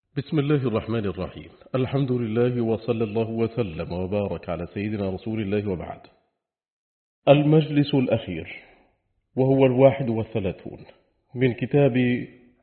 بسم الله الرحمن الرحيم. الحمد لله وصلى الله وسلم وبارك على سيدنا رسول الله وبعد. المجلس الأخير وهو 31 من كتاب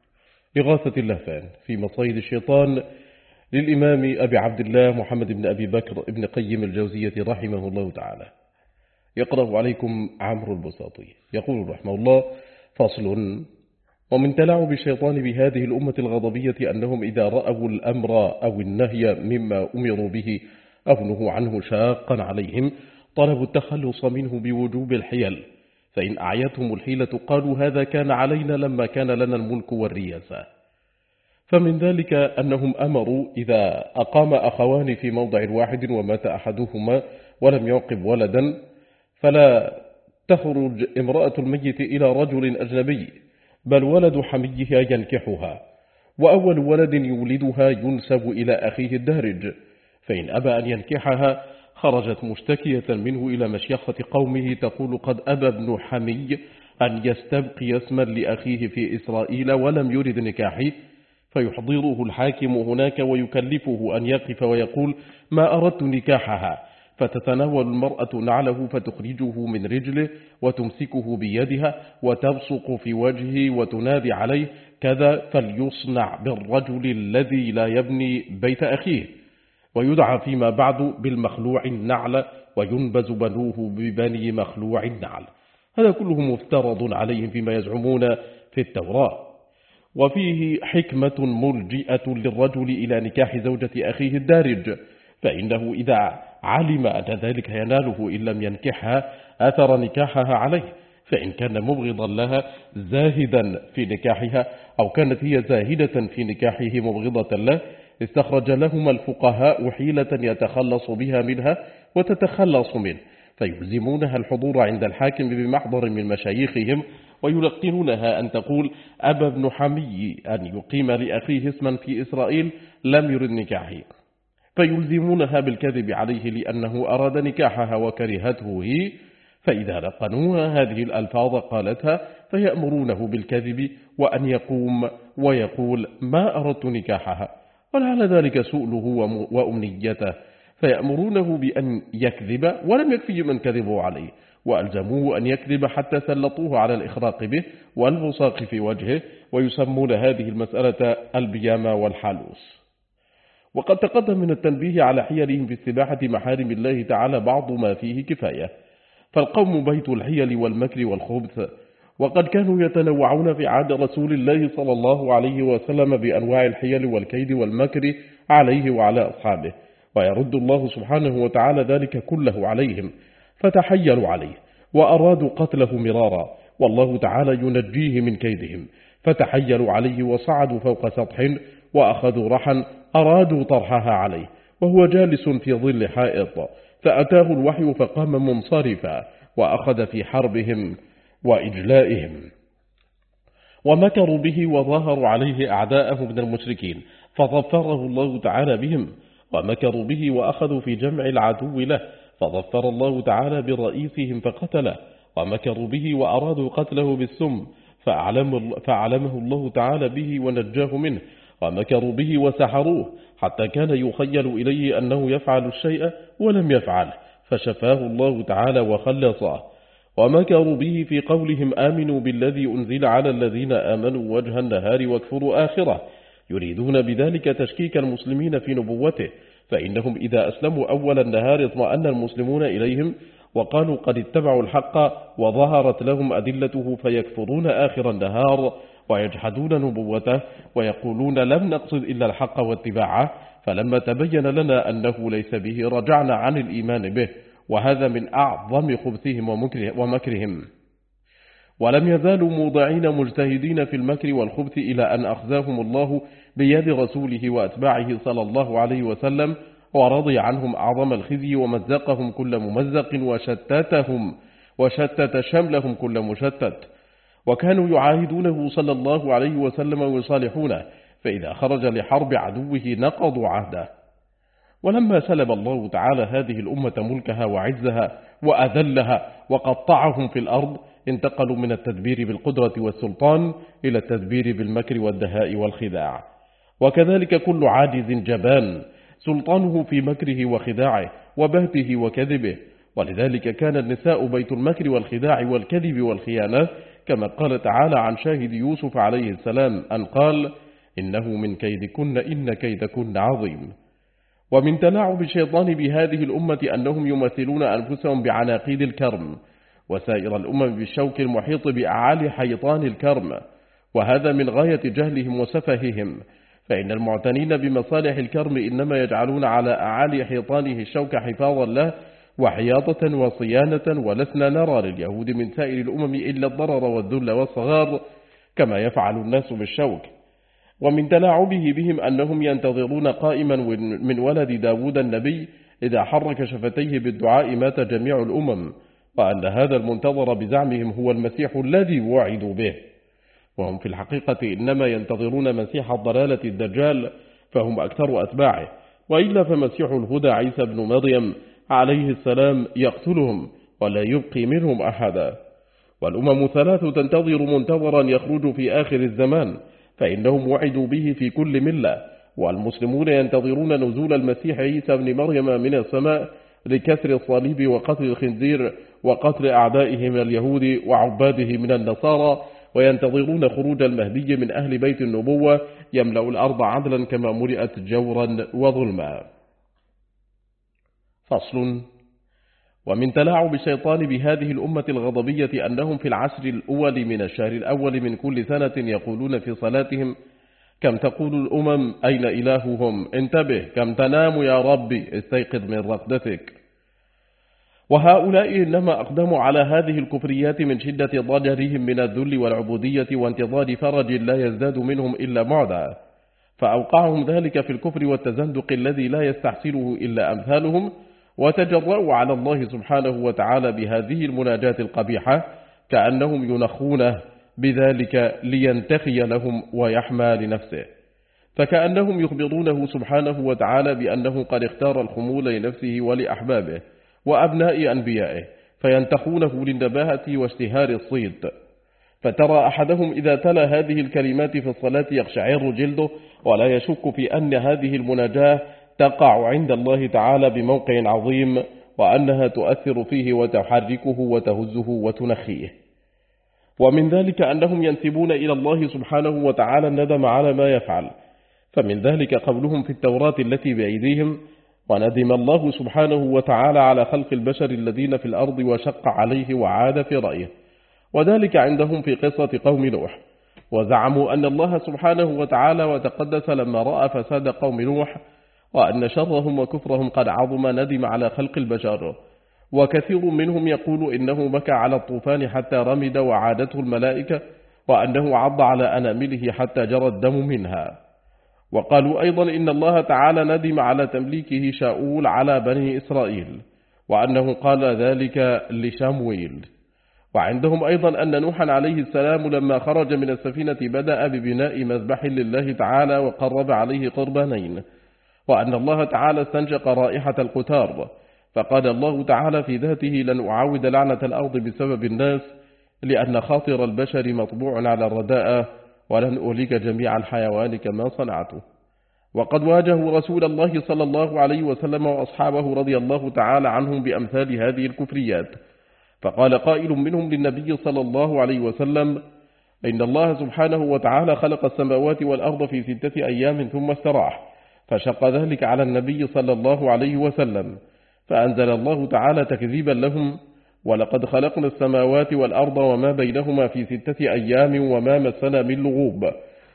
إغاثة اللهفان في مصايد الشيطان للإمام أبي عبد الله محمد بن أبي بكر بن قيم الجوزية رحمه الله تعالى. يقرأ عليكم عمرو البساطي يقول رحمه الله: فصل. ومن تلاعب الشيطان بهذه الأمة الغضبية أنهم إذا رأوا الأمر أو النهي مما أمروا به أو نهوا عنه شاقا عليهم طلبوا التخلص منه بوجوب الحيل، فإن أعيتهم الحيلة قالوا هذا كان علينا لما كان لنا الملك والرياسة. فمن ذلك أنهم أمروا إذا أقام أخوان في موضع واحد ومات أحدهما ولم يعقب ولدا فلا تخرج امرأة الميت إلى رجل أجنبي، بل ولد حميها ينكحها، وأول ولد يولدها ينسب إلى أخيه الدارج، فإن أبى أن ينكحها خرجت مشتكية منه إلى مشيخة قومه تقول: قد أبى ابن حمي أن يستبقي اسما لأخيه في إسرائيل ولم يرد نكاحه، فيحضره الحاكم هناك ويكلفه أن يقف ويقول: ما أردت نكاحها، فتتناول المرأة نعله فتخرجه من رجله وتمسكه بيدها وتبصق في وجهه وتنادي عليه: كذا فليصنع بالرجل الذي لا يبني بيت أخيه، ويدعى فيما بعد بالمخلوع النعل وينبز بنوه ببني مخلوع النعل. هذا كله مفترض عليهم فيما يزعمون في التوراة، وفيه حكمة ملجئة للرجل إلى نكاح زوجة أخيه الدارج، فإنه إذا علم أن ذلك يناله إن لم ينكحها أثر نكاحها عليه، فإن كان مبغضا لها زاهدا في نكاحها أو كانت هي زاهدة في نكاحه مبغضة له استخرج لهما الفقهاء حيلة يتخلص بها منها وتتخلص منه، فيلزمونها الحضور عند الحاكم بمحضر من مشايخهم ويلقنونها أن تقول: أبى ابن حمي أن يقيم لأخيه اسما في إسرائيل لم يرد نكاحه، فيلزمونها بالكذب عليه لأنه أراد نكاحها وكرهته هي، فإذا لقنوها هذه الألفاظ قالتها فيأمرونه بالكذب وأن يقوم ويقول: ما أردت نكاحها، ولعل ذلك سؤله وأمنيته، فيأمرونه بأن يكذب ولم يكفي من كذبوا عليه، وألزموه أن يكذب حتى سلطوه على الإخراق به والبصاق في وجهه، ويسمون هذه المسألة البيامة والحالوس. وقد تقدم من التنبيه على حيلهم في استباحة محارم الله تعالى بعض ما فيه كفاية، فالقوم بيت الحيل والمكر والخبث، وقد كانوا يتنوعون في عهد رسول الله صلى الله عليه وسلم بأنواع الحيل والكيد والمكر عليه وعلى أصحابه، ويرد الله سبحانه وتعالى ذلك كله عليهم، فتحيلوا عليه وأرادوا قتله مرارا، والله تعالى ينجيه من كيدهم، فتحيلوا عليه وصعدوا فوق سطح وأخذوا رحا أرادوا طرحها عليه وهو جالس في ظل حائط، فأتاه الوحي فقام منصرفا وأخذ في حربهم وإجلائهم، ومكروا به وظهروا عليه أعداءه من المشركين فظفره الله تعالى بهم، ومكروا به وأخذوا في جمع العدو له فظفر الله تعالى برئيسهم فقتله، ومكروا به وأرادوا قتله بالسم فأعلمه الله تعالى به ونجاه منه، ومكروا به وسحروه حتى كان يخيل إليه أنه يفعل الشيء ولم يفعله فشفاه الله تعالى وخلصه، ومكروا به في قولهم: آمنوا بالذي أنزل على الذين آمنوا وجه النهار واكفروا آخره، يريدون بذلك تشكيك المسلمين في نبوته، فإنهم إذا أسلموا أول النهار اطمأن المسلمون إليهم وقالوا قد اتبعوا الحق وظهرت لهم أدلته، فيكفرون آخر النهار ويجحدون نبوته ويقولون لم نقصد إلا الحق واتباعه، فلما تبين لنا أنه ليس به رجعنا عن الإيمان به، وهذا من أعظم خبثهم ومكرهم. ولم يزالوا موضعين مجتهدين في المكر والخبث إلى أن أخزاهم الله بيد رسوله وأتباعه صلى الله عليه وسلم، ورضي عنهم أعظم الخزي ومزقهم كل ممزق وشتت شملهم كل مشتت، وكانوا يعاهدونه صلى الله عليه وسلم ويصالحونه، فإذا خرج لحرب عدوه نقضوا عهده. ولما سلب الله تعالى هذه الأمة ملكها وعزها وأذلها وقطعهم في الأرض انتقلوا من التدبير بالقدرة والسلطان إلى التدبير بالمكر والدهاء والخداع، وكذلك كل عاجز جبان سلطانه في مكره وخداعه وبهته وكذبه. ولذلك كان النساء بيت المكر والخداع والكذب والخيانة، كما قال تعالى عن شاهد يوسف عليه السلام أن قال: إنه من كيدكن إن كيدكن عظيم. ومن تلاعب الشيطان بهذه الأمة أنهم يمثلون أنفسهم بعناقيد الكرم، وسائر الأمم بالشوك المحيط بأعالي حيطان الكرم، وهذا من غاية جهلهم وسفههم، فإن المعتنين بمصالح الكرم إنما يجعلون على أعالي حيطانه الشوك حفاظا له وحياطة وصيانة، ولسنا نرى لليهود من سائر الأمم إلا الضرر والذل والصغار كما يفعل الناس بالشوك. ومن تلاعبه بهم أنهم ينتظرون قائما من ولد داود النبي إذا حرك شفتيه بالدعاء مات جميع الأمم، وأن هذا المنتظر بزعمهم هو المسيح الذي وعدوا به، وهم في الحقيقة إنما ينتظرون مسيح الضلالة الدجال، فهم أكثر أتباعه، وإلا فمسيح الهدى عيسى بن مريم عليه السلام يقتلهم ولا يبقي منهم أحدا. والأمم ثلاث تنتظر منتظرا يخرج في آخر الزمان، فإنهم وعدوا به في كل ملة، والمسلمون ينتظرون نزول المسيح عيسى بن مريم من السماء لكسر الصليب وقتل الخنزير وقتل أعدائهم اليهود وعباده من النصارى، وينتظرون خروج المهدي من أهل بيت النبوة يملأ الأرض عدلا كما ملئت جورا وظلما. فصل. ومن تلاعب الشيطان بهذه الأمة الغضبية أنهم في العشر الأول من الشهر الأول من كل سنة يقولون في صلاتهم: كم تقول الأمم أين إلههم؟ انتبه. كم تنام يا ربي؟ استيقظ من رقدتك. وهؤلاء إنما أقدموا على هذه الكفريات من شدة ضجرهم من الذل والعبودية وانتظار فرج لا يزداد منهم إلا بعدا، فأوقعهم ذلك في الكفر والتزندق الذي لا يستحسنه إلا أمثالهم، وتجرؤوا على الله سبحانه وتعالى بهذه المناجاة القبيحة كأنهم ينخونه بذلك لينتخي لهم ويحمى لنفسه، فكأنهم يخبرونه سبحانه وتعالى بأنه قد اختار الخمول لنفسه ولأحبابه وأبناء أنبيائه، فينتخونه للنباهة واشتهار الصيد. فترى أحدهم إذا تلا هذه الكلمات في الصلاة يقشعر جلده ولا يشك في أن هذه المناجاة تقع عند الله تعالى بموقع عظيم، وأنها تؤثر فيه وتحركه وتهزه وتنخيه. ومن ذلك أنهم ينسبون إلى الله سبحانه وتعالى الندم على ما يفعل، فمن ذلك قولهم في التوراة التي بأيديهم: وندم الله سبحانه وتعالى على خلق البشر الذين في الأرض وشق عليه وعاد في رأيه، وذلك عندهم في قصة قوم نوح. وزعموا أن الله سبحانه وتعالى وتقدس لما رأى فساد قوم نوح وأن شرهم وكفرهم قد عظم ندم على خلق البشر. وكثير منهم يقول إنه بكى على الطوفان حتى رمد وعادته الملائكة، وأنه عض على أنامله حتى جرى الدم منها. وقالوا أيضا إن الله تعالى ندم على تمليكه شاؤول على بني إسرائيل، وأنه قال ذلك لشمويل. وعندهم أيضا أن نوحا عليه السلام لما خرج من السفينة بدأ ببناء مذبح لله تعالى وقرب عليه قربانين، وأن الله تعالى استنشق رائحة القتار، فقال الله تعالى في ذاته: لن أعاود لعنة الأرض بسبب الناس، لأن خاطر البشر مطبوع على الرداء، ولن أهلك جميع الحيوان كما صنعته. وقد واجهوا رسول الله صلى الله عليه وسلم وأصحابه رضي الله تعالى عنهم بأمثال هذه الكفريات، فقال قائل منهم للنبي صلى الله عليه وسلم: إن الله سبحانه وتعالى خلق السماوات والأرض في 6 أيام ثم استراح، فشق ذلك على النبي صلى الله عليه وسلم، فأنزل الله تعالى تكذيبا لهم: ولقد خلقنا السماوات والأرض وما بينهما في 6 أيام وما مسنا من لغوب.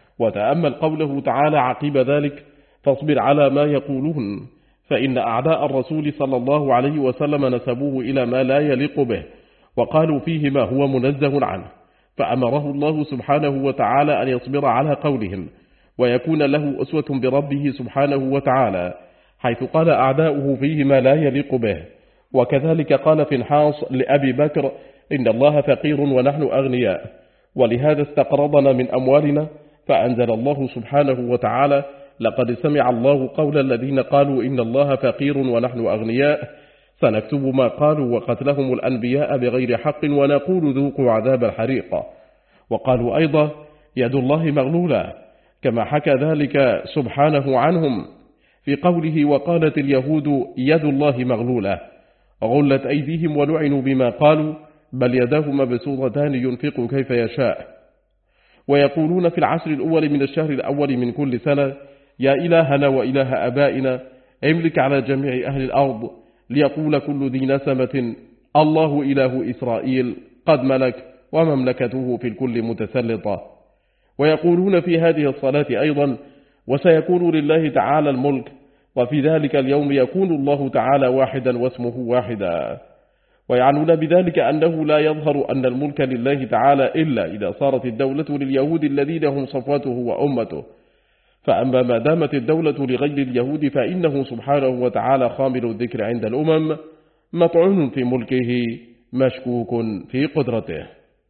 وتأمل قوله تعالى عقيب ذلك: فاصبر على ما يقولون، فإن أعداء الرسول صلى الله عليه وسلم نسبوه إلى ما لا يليق به، وقالوا فيه ما هو منزه عنه، فأمره الله سبحانه وتعالى أن يصبر على قولهم ويكون له أسوة بربه سبحانه وتعالى، حيث قال أعداؤه فيه ما لا يليق به. وكذلك قال فنحاس لأبي بكر: إن الله فقير ونحن أغنياء، ولهذا استقرضنا من أموالنا، فأنزل الله سبحانه وتعالى: لقد سمع الله قول الذين قالوا إن الله فقير ونحن أغنياء، سنكتب ما قالوا وقتلهم الأنبياء بغير حق ونقول ذوقوا عذاب الحريق. وقالوا أيضا: يد الله مغلولة، كما حكى ذلك سبحانه عنهم في قوله وقالت اليهود يد الله مغلولة غلت أيديهم ولعنوا بما قالوا بل يداه مبسوطتان ينفق كيف يشاء. ويقولون في العشر الأول من الشهر الأول من كل سنة يا إلهنا وإله أبائنا املك على جميع أهل الأرض ليقول كل ذي نسمة الله إله إسرائيل قد ملك ومملكته في الكل متسلطة. ويقولون في هذه الصلاة أيضا وسيكون لله تعالى الملك وفي ذلك اليوم يكون الله تعالى واحدا واسمه واحدا. ويعنون بذلك أنه لا يظهر أن الملك لله تعالى إلا إذا صارت الدولة لليهود الذين هم صفوته وأمته، فأما ما دامت الدولة لغير اليهود فإنه سبحانه وتعالى خامل الذكر عند الأمم مطعون في ملكه مشكوك في قدرته.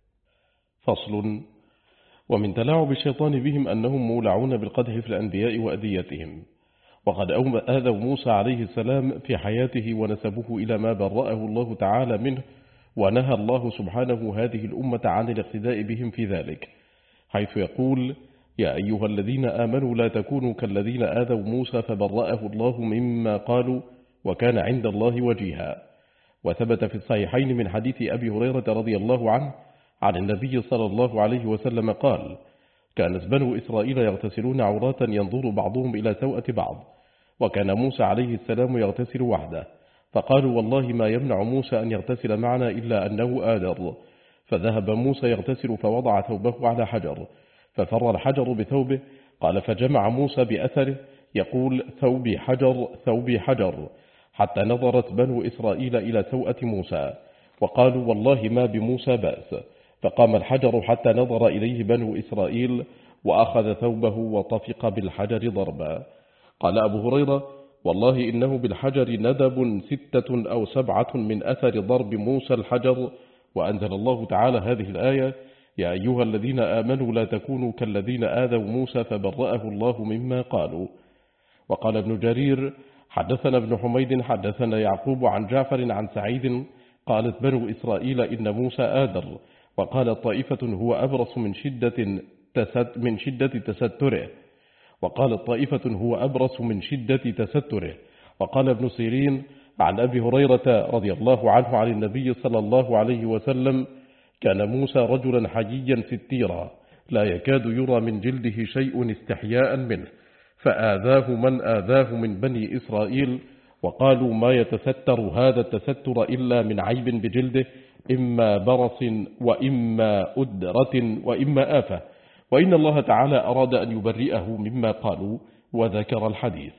فصل. ومن تلاعب الشيطان بهم أنهم مولعون بالقدح في الأنبياء وأذيتهم، وقد آذوا موسى عليه السلام في حياته ونسبوه إلى ما برأه الله تعالى منه، ونهى الله سبحانه هذه الأمة عن الاقتداء بهم في ذلك، حيث يقول يا أيها الذين آمنوا لا تكونوا كالذين آذوا موسى فبرأه الله مما قالوا وكان عند الله وجيها. وثبت في الصحيحين من حديث أبي هريرة رضي الله عنه عن النبي صلى الله عليه وسلم قال كانت بنو إسرائيل يغتسلون عراة ينظر بعضهم إلى سوءة بعض، وكان موسى عليه السلام يغتسل وحده، فقالوا والله ما يمنع موسى أن يغتسل معنا إلا أنه آدر، فذهب موسى يغتسل فوضع ثوبه على حجر ففر الحجر بثوبه، قال فجمع موسى بأثره يقول ثوبي حجر ثوبي حجر، حتى نظرت بنو إسرائيل إلى سوءة موسى وقالوا والله ما بموسى بأس، فقام الحجر حتى نظر إليه بنو إسرائيل وأخذ ثوبه وطفق بالحجر ضربا. قال أبو هريرة والله إنه بالحجر ندب 6 أو 7 من أثر ضرب موسى الحجر، وأنزل الله تعالى هذه الآية يا أيها الذين آمنوا لا تكونوا كالذين آذوا موسى فبرأه الله مما قالوا. وقال ابن جرير حدثنا ابن حميد حدثنا يعقوب عن جعفر عن سعيد قالت بنو إسرائيل إن موسى آدر، وقال طائفة هو أبرص من شدة تستره، وقال طائفة هو أبرص من شدة تستره. وقال ابن سيرين عن أبي هريرة رضي الله عنه عن النبي صلى الله عليه وسلم كان موسى رجلا حجيا ستيرا لا يكاد يرى من جلده شيء استحياء منه، فآذاه من آذاه من بني إسرائيل، وقالوا ما يتستر هذا التستر إلا من عيب بجلده إما برص وإما أدرة وإما آفة، وإن الله تعالى أراد أن يبرئه مما قالوا، وذكر الحديث.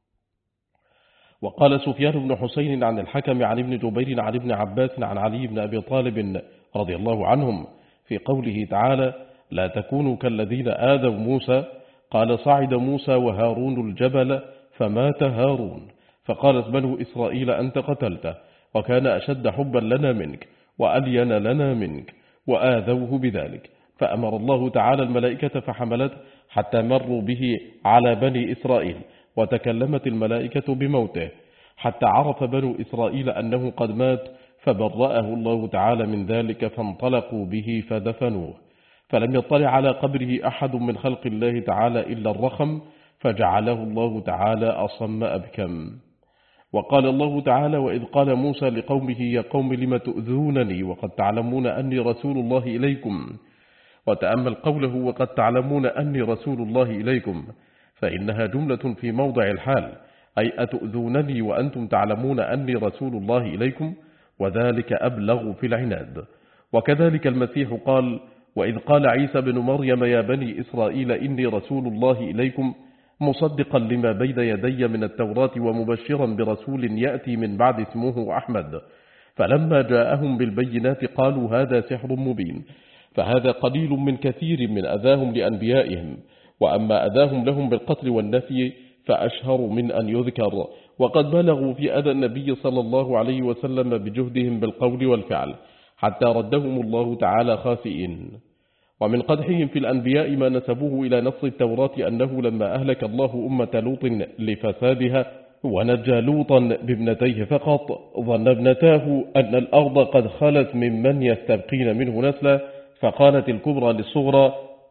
وقال سفيان بن حسين عن الحكم عن ابن جبير عن ابن عباس عن علي بن أبي طالب رضي الله عنهم في قوله تعالى لا تكونوا كالذين آذوا موسى، قال صعد موسى وهارون الجبل فمات هارون، فقالت بنو إسرائيل أنت قتلته، وكان أشد حبا لنا منك وألين لنا منك، وآذوه بذلك، فأمر الله تعالى الملائكة فحملته حتى مروا به على بني إسرائيل، وتكلمت الملائكة بموته حتى عرف بنو إسرائيل أنه قد مات، فبرأه الله تعالى من ذلك، فانطلقوا به فدفنوه، فلم يطلع على قبره أحد من خلق الله تعالى إلا الرخم، فجعله الله تعالى أصم أبكم. وقال الله تعالى وإذ قال موسى لقومه يا قوم لم تؤذونني وقد تعلمون أني رسول الله إليكم، وتأمل قوله وقد تعلمون أني رسول الله إليكم، فإنها جملة في موضع الحال، أي أتؤذونني وأنتم تعلمون أني رسول الله إليكم، وذلك أبلغ في العناد. وكذلك المسيح قال وإذ قال عيسى بن مريم يا بني إسرائيل إني رسول الله إليكم مصدقا لما بين يدي من التوراة ومبشرا برسول يأتي من بعد اسمه أحمد، فلما جاءهم بالبينات قالوا هذا سحر مبين. فهذا قليل من كثير من أذاهم لأنبيائهم، وأما أذاهم لهم بالقتل والنفي فأشهر من أن يذكر، وقد بلغوا في أذى النبي صلى الله عليه وسلم بجهدهم بالقول والفعل حتى ردهم الله تعالى خاسئين. ومن قدحهم في الأنبياء ما نسبوه إلى نص التوراة أنه لما أهلك الله أمة لوط لفسادها ونجى لوطا بابنتيه فقط، ظن ابنتاه أن الأرض قد خلت ممن يستبقين منه نسلا، فقالت الكبرى للصغرى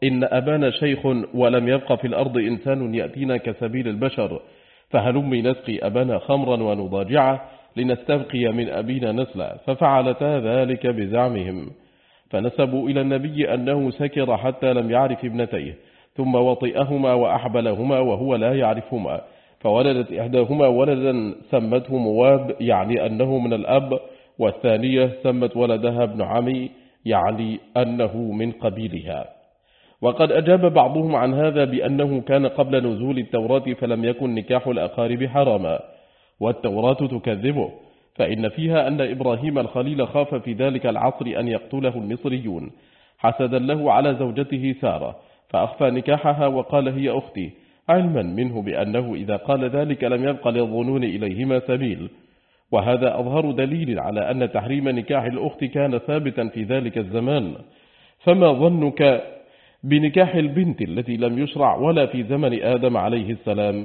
إن أبانا شيخ ولم يبق في الأرض إنسان يأتينا كسبيل البشر، فهلم نسقي أبانا خمرا ونضاجعه لنستبقي من أبينا نسلا. ففعلتا ذلك بزعمهم، فنسبوا إلى النبي أنه سكر حتى لم يعرف ابنتيه، ثم وطئهما وأحبلهما وهو لا يعرفهما، فولدت إحداهما ولدا سمته مواب يعني أنه من الأب، والثانية سمت ولدها ابن عمي يعني أنه من قبيلها. وقد أجاب بعضهم عن هذا بأنه كان قبل نزول التوراة فلم يكن نكاح الأقارب حراما، والتوراة تكذبه، فإن فيها أن إبراهيم الخليل خاف في ذلك العصر أن يقتله المصريون حسدا له على زوجته سارة، فأخفى نكاحها وقال هي أختي، علما منه بأنه إذا قال ذلك لم يبقى للظنون إليهما سبيل. وهذا أظهر دليل على أن تحريم نكاح الأخت كان ثابتا في ذلك الزمان، فما ظنك بنكاح البنت التي لم يشرع ولا في زمن آدم عليه السلام؟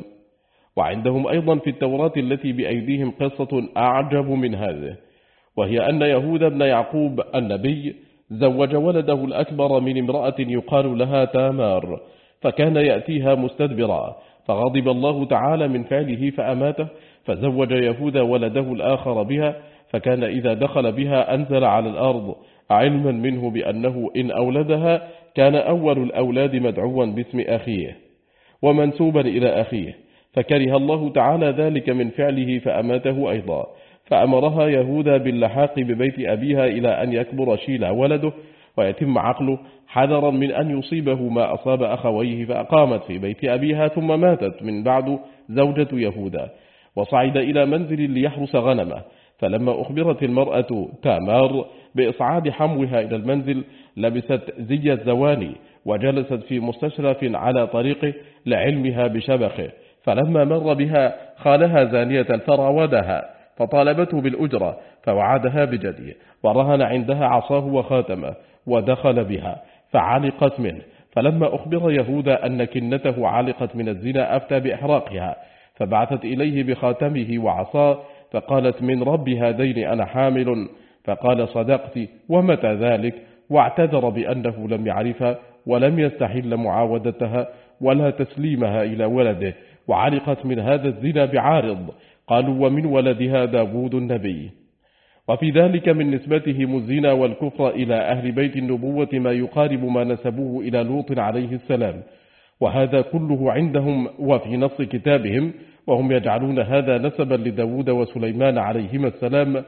وعندهم أيضا في التوراة التي بأيديهم قصة أعجب من هذه، وهي أن يهوذا بن يعقوب النبي زوج ولده الأكبر من امرأة يقال لها تامار، فكان يأتيها مستدبرا، فغضب الله تعالى من فعله فأماته، فزوج يهوذا ولده الآخر بها، فكان إذا دخل بها أنزل على الأرض، علما منه بأنه إن أولدها كان أول الأولاد مدعوا باسم أخيه ومنسوبا إلى أخيه، فكره الله تعالى ذلك من فعله فأماته أيضا، فأمرها يهوذا باللحاق ببيت أبيها إلى أن يكبر شيلا ولده ويتم عقله، حذرا من أن يصيبه ما أصاب أخويه، فأقامت في بيت أبيها، ثم ماتت من بعد زوجة يهوذا، وصعد إلى منزل ليحرس غنمه، فلما أخبرت المرأة تامار بإصعاد حموها إلى المنزل لبست زي الزواني وجلست في مستشرف على طريقه لعلمها بشبخه، فلما مر بها خالها زانية فراودها فطالبته بالأجرة، فوعدها بجديه ورهن عندها عصاه وخاتمه، ودخل بها فعلقت منه، فلما أخبر يهوذا أن كنته علقت من الزنا أفتى بإحراقها، فبعثت إليه بخاتمه وعصاه، فقالت من رب هذين أنا حامل، فقال صدقت ومتى ذلك، واعتذر بأنه لم يعرفها ولم يستحل معاودتها ولا تسليمها إلى ولده، وعلقت من هذا الزنا بعارض، قالوا ومن ولدها داود النبي. وفي ذلك من نسبتهم الزنا والكفر إلى أهل بيت النبوة ما يقارب ما نسبوه إلى لوط عليه السلام، وهذا كله عندهم وفي نص كتابهم، وهم يجعلون هذا نسبا لداود وسليمان عليهما السلام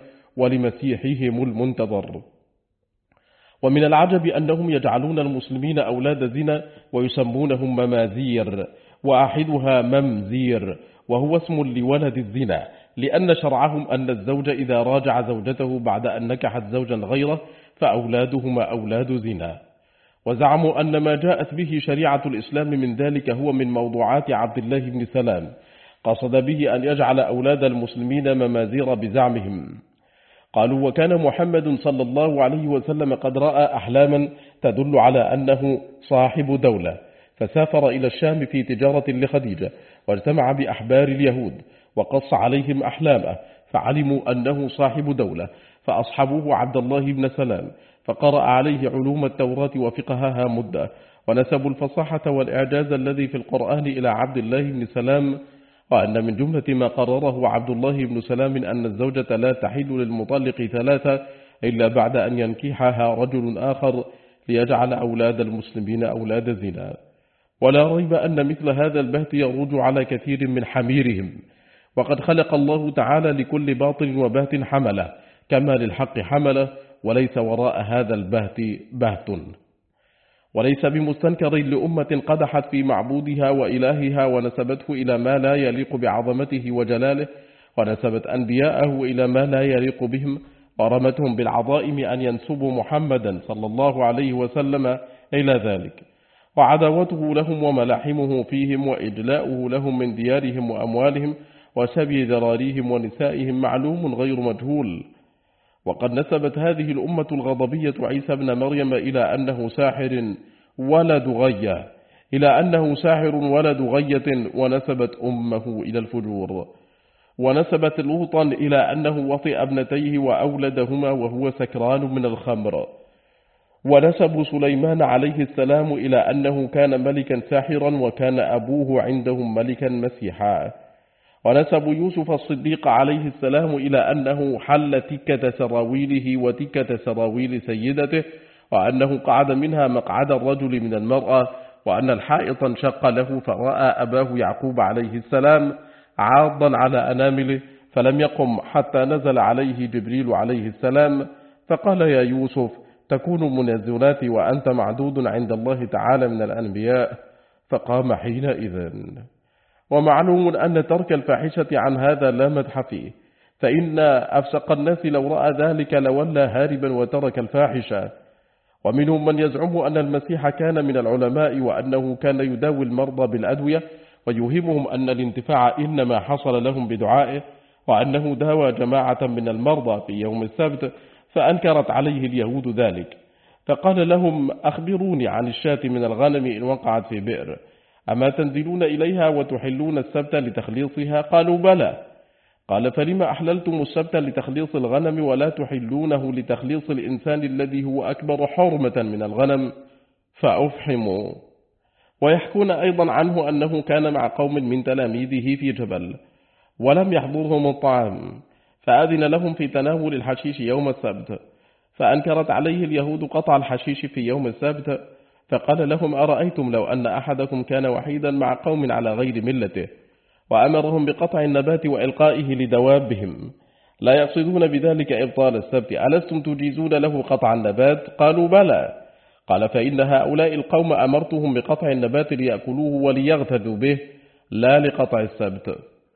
ولمسيحهم المنتظر. ومن العجب أنهم يجعلون المسلمين أولاد زنا ويسمونهم ممازير، وأحدها ممزير، وهو اسم لولد الزنا، لأن شرعهم أن الزوج إذا راجع زوجته بعد أن نكحت زوجا غيره فأولادهما أولاد زنا. وزعموا أن ما جاءت به شريعة الإسلام من ذلك هو من موضوعات عبد الله بن سلام، قصد به أن يجعل أولاد المسلمين ممازير بزعمهم. قالوا وكان محمد صلى الله عليه وسلم قد رأى أحلاما تدل على أنه صاحب دولة، فسافر إلى الشام في تجارة لخديجة، واجتمع بأحبار اليهود وقص عليهم أحلامه، فعلموا أنه صاحب دولة، فأصحبوه عبد الله بن سلام، فقرأ عليه علوم التوراة وفقهها مدة، ونسبوا الفصاحة والإعجاز الذي في القرآن إلى عبد الله بن سلام، وأن من جملة ما قرره عبد الله بن سلام أن الزوجة لا تحل للمطلق ثلاثة إلا بعد أن ينكحها رجل آخر ليجعل أولاد المسلمين أولاد زنا. ولا ريب أن مثل هذا البهت يروج على كثير من حميرهم، وقد خلق الله تعالى لكل باطل وبهت حمله، كما للحق حمله، وليس وراء هذا البهت بهت. وليس بمستنكر لأمة قدحت في معبودها وإلهها ونسبته إلى ما لا يليق بعظمته وجلاله، ونسبت أنبياءه إلى ما لا يليق بهم، ورمتهم بالعظائم أن ينسبوا محمدا صلى الله عليه وسلم إلى ذلك، وعداوته لهم وملاحمه فيهم وإجلاؤه لهم من ديارهم وأموالهم وسبي ذراريهم ونسائهم معلوم غير مجهول. وقد نسبت هذه الأمة الغضبية عيسى بن مريم إلى أنه ساحر ولد غية، ونسبت أمه إلى الفجور، ونسبت لوطا إلى أنه وطئ ابنتيه وأولدهما وهو سكران من الخمر، ونسبوا سليمان عليه السلام إلى أنه كان ملكا ساحرا وكان أبوه عندهم ملكا مسيحا. ونسبوا يوسف الصديق عليه السلام إلى أنه حل تكة سراويله وتكة سراويل سيدته، وأنه قعد منها مقعد الرجل من المرأة، وأن الحائط انشق له فرأى أباه يعقوب عليه السلام عاضا على أنامله فلم يقم حتى نزل عليه جبريل عليه السلام فقال: يا يوسف، تكون من الزنات وأنت معدود عند الله تعالى من الأنبياء، فقام حينئذ. ومعلوم أن ترك الفاحشة عن هذا لا مدح فيه، فإن أفسق الناس لو رأى ذلك لولى هاربا وترك الفاحشة. ومنهم من يزعم أن المسيح كان من العلماء وأنه كان يداوي المرضى بالأدوية، ويوهمهم أن الانتفاع إنما حصل لهم بدعائه، وأنه داوى جماعة من المرضى في يوم السبت، فأنكرت عليه اليهود ذلك، فقال لهم: أخبروني عن الشاة من الغنم إن وقعت في بئر، أما تنزلون إليها وتحلون السبت لتخليصها؟ قالوا: بلى. قال: فلما أحللتم السبت لتخليص الغنم ولا تحلونه لتخليص الإنسان الذي هو أكبر حرمة من الغنم؟ فأفحموا. ويحكون أيضا عنه أنه كان مع قوم من تلاميذه في جبل ولم يحضرهم الطعام، فأذن لهم في تناول الحشيش يوم السبت، فأنكرت عليه اليهود قطع الحشيش في يوم السبت، فقال لهم: أرأيتم لو أن أحدكم كان وحيدا مع قوم على غير ملته، وأمرهم بقطع النبات وإلقائه لدوابهم، لا يقصدون بذلك إبطال السبت، ألستم تجيزون له قطع النبات؟ قالوا: بلى. قال: فإن هؤلاء القوم أمرتهم بقطع النبات ليأكلوه وليغتدوا به، لا لقطع السبت.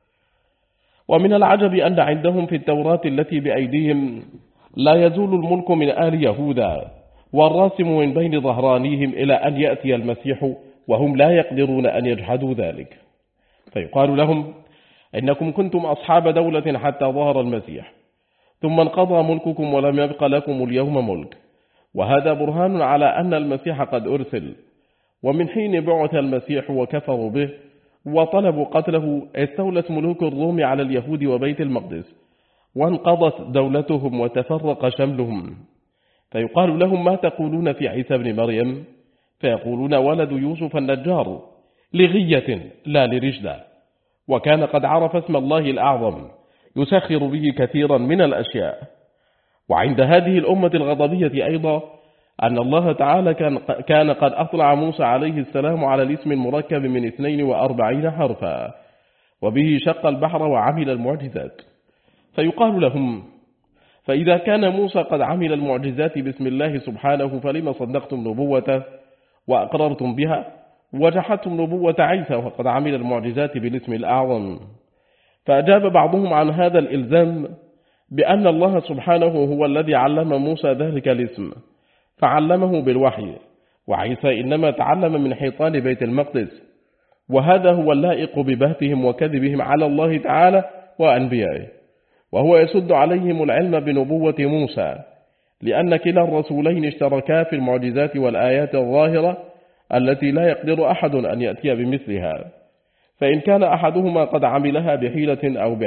ومن العجب أن عندهم في التوراة التي بأيديهم لا يزول الملك من آل يهوذا والراسم من بين ظهرانيهم إلى أن يأتي المسيح، وهم لا يقدرون أن يجحدوا ذلك. فيقال لهم: إنكم كنتم أصحاب دولة حتى ظهر المسيح، ثم انقضى ملككم ولم يبق لكم اليوم ملك، وهذا برهان على أن المسيح قد أرسل. ومن حين بعث المسيح وكفروا به وطلبوا قتله استولت ملوك الروم على اليهود وبيت المقدس، وانقضت دولتهم وتفرق شملهم. فيقال لهم: ما تقولون في عيسى بن مريم؟ فيقولون: ولد يوسف النجار، لغية لا لرجلة، وكان قد عرف اسم الله الأعظم يسخر به كثيرا من الأشياء. وعند هذه الأمة الغضبية أيضا أن الله تعالى كان قد أطلع موسى عليه السلام على الاسم المركب من 42 حرفا، وبه شق البحر وعمل المعجزات. فيقال لهم: فإذا كان موسى قد عمل المعجزات باسم الله سبحانه، فلما صدقتم نبوته وأقررتم بها، وجحدتم نبوة عيسى وقد عمل المعجزات بالاسم الأعظم؟ فأجاب بعضهم عن هذا الإلزام بأن الله سبحانه هو الذي علم موسى ذلك الاسم فعلمه بالوحي، وعيسى إنما تعلم من حيطان بيت المقدس، وهذا هو اللائق ببهتهم وكذبهم على الله تعالى وأنبيائه، وهو يسد عليهم العلم بنبوة موسى، لأن كلا الرسولين اشتركا في المعجزات والآيات الظاهرة التي لا يقدر أحد أن يأتي بمثلها. فإن كان أحدهما قد عملها بحيلة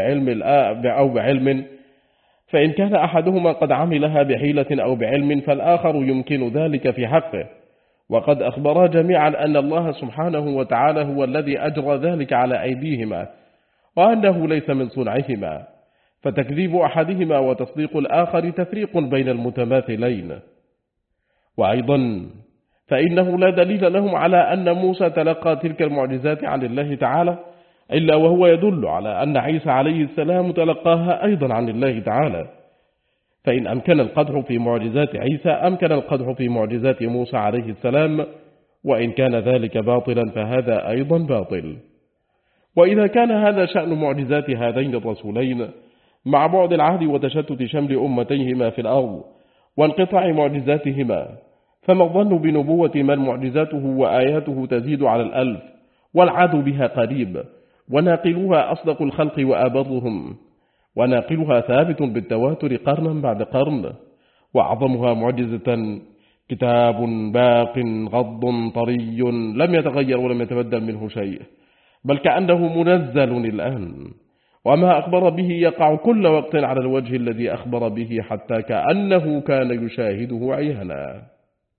أو بعلم فالآخر يمكن ذلك في حقه، وقد أخبرا جميعا أن الله سبحانه وتعالى هو الذي أجرى ذلك على أيديهما، وأنه ليس من صنعهما، فتكذيب أحدهما وتصديق الآخر تفريق بين المتماثلين. وأيضا فإنه لا دليل لهم على أن موسى تلقى تلك المعجزات عن الله تعالى إلا وهو يدل على أن عيسى عليه السلام تلقاها أيضا عن الله تعالى. فإن أمكن القدح في معجزات عيسى أمكن القدح في معجزات موسى عليه السلام، وإن كان ذلك باطلا فهذا أيضا باطل. وإذا كان هذا شأن معجزات هذين الرسولين مع بعد العهد وتشتت شمل أمتيهما في الأرض وانقطاع معجزاتهما، فما الظن بنبوة من معجزاته وآياته تزيد على 1000 والعاد بها قريب، وناقلوها أصدق الخلق وآبرهم، وناقلها ثابت بالتواتر قرنا بعد قرن، وأعظمها معجزة كتاب باق غض طري لم يتغير ولم يتبدل منه شيء، بل كأنه منزل الآن، وما أخبر به يقع كل وقت على الوجه الذي أخبر به، حتى كأنه كان يشاهده عيانا.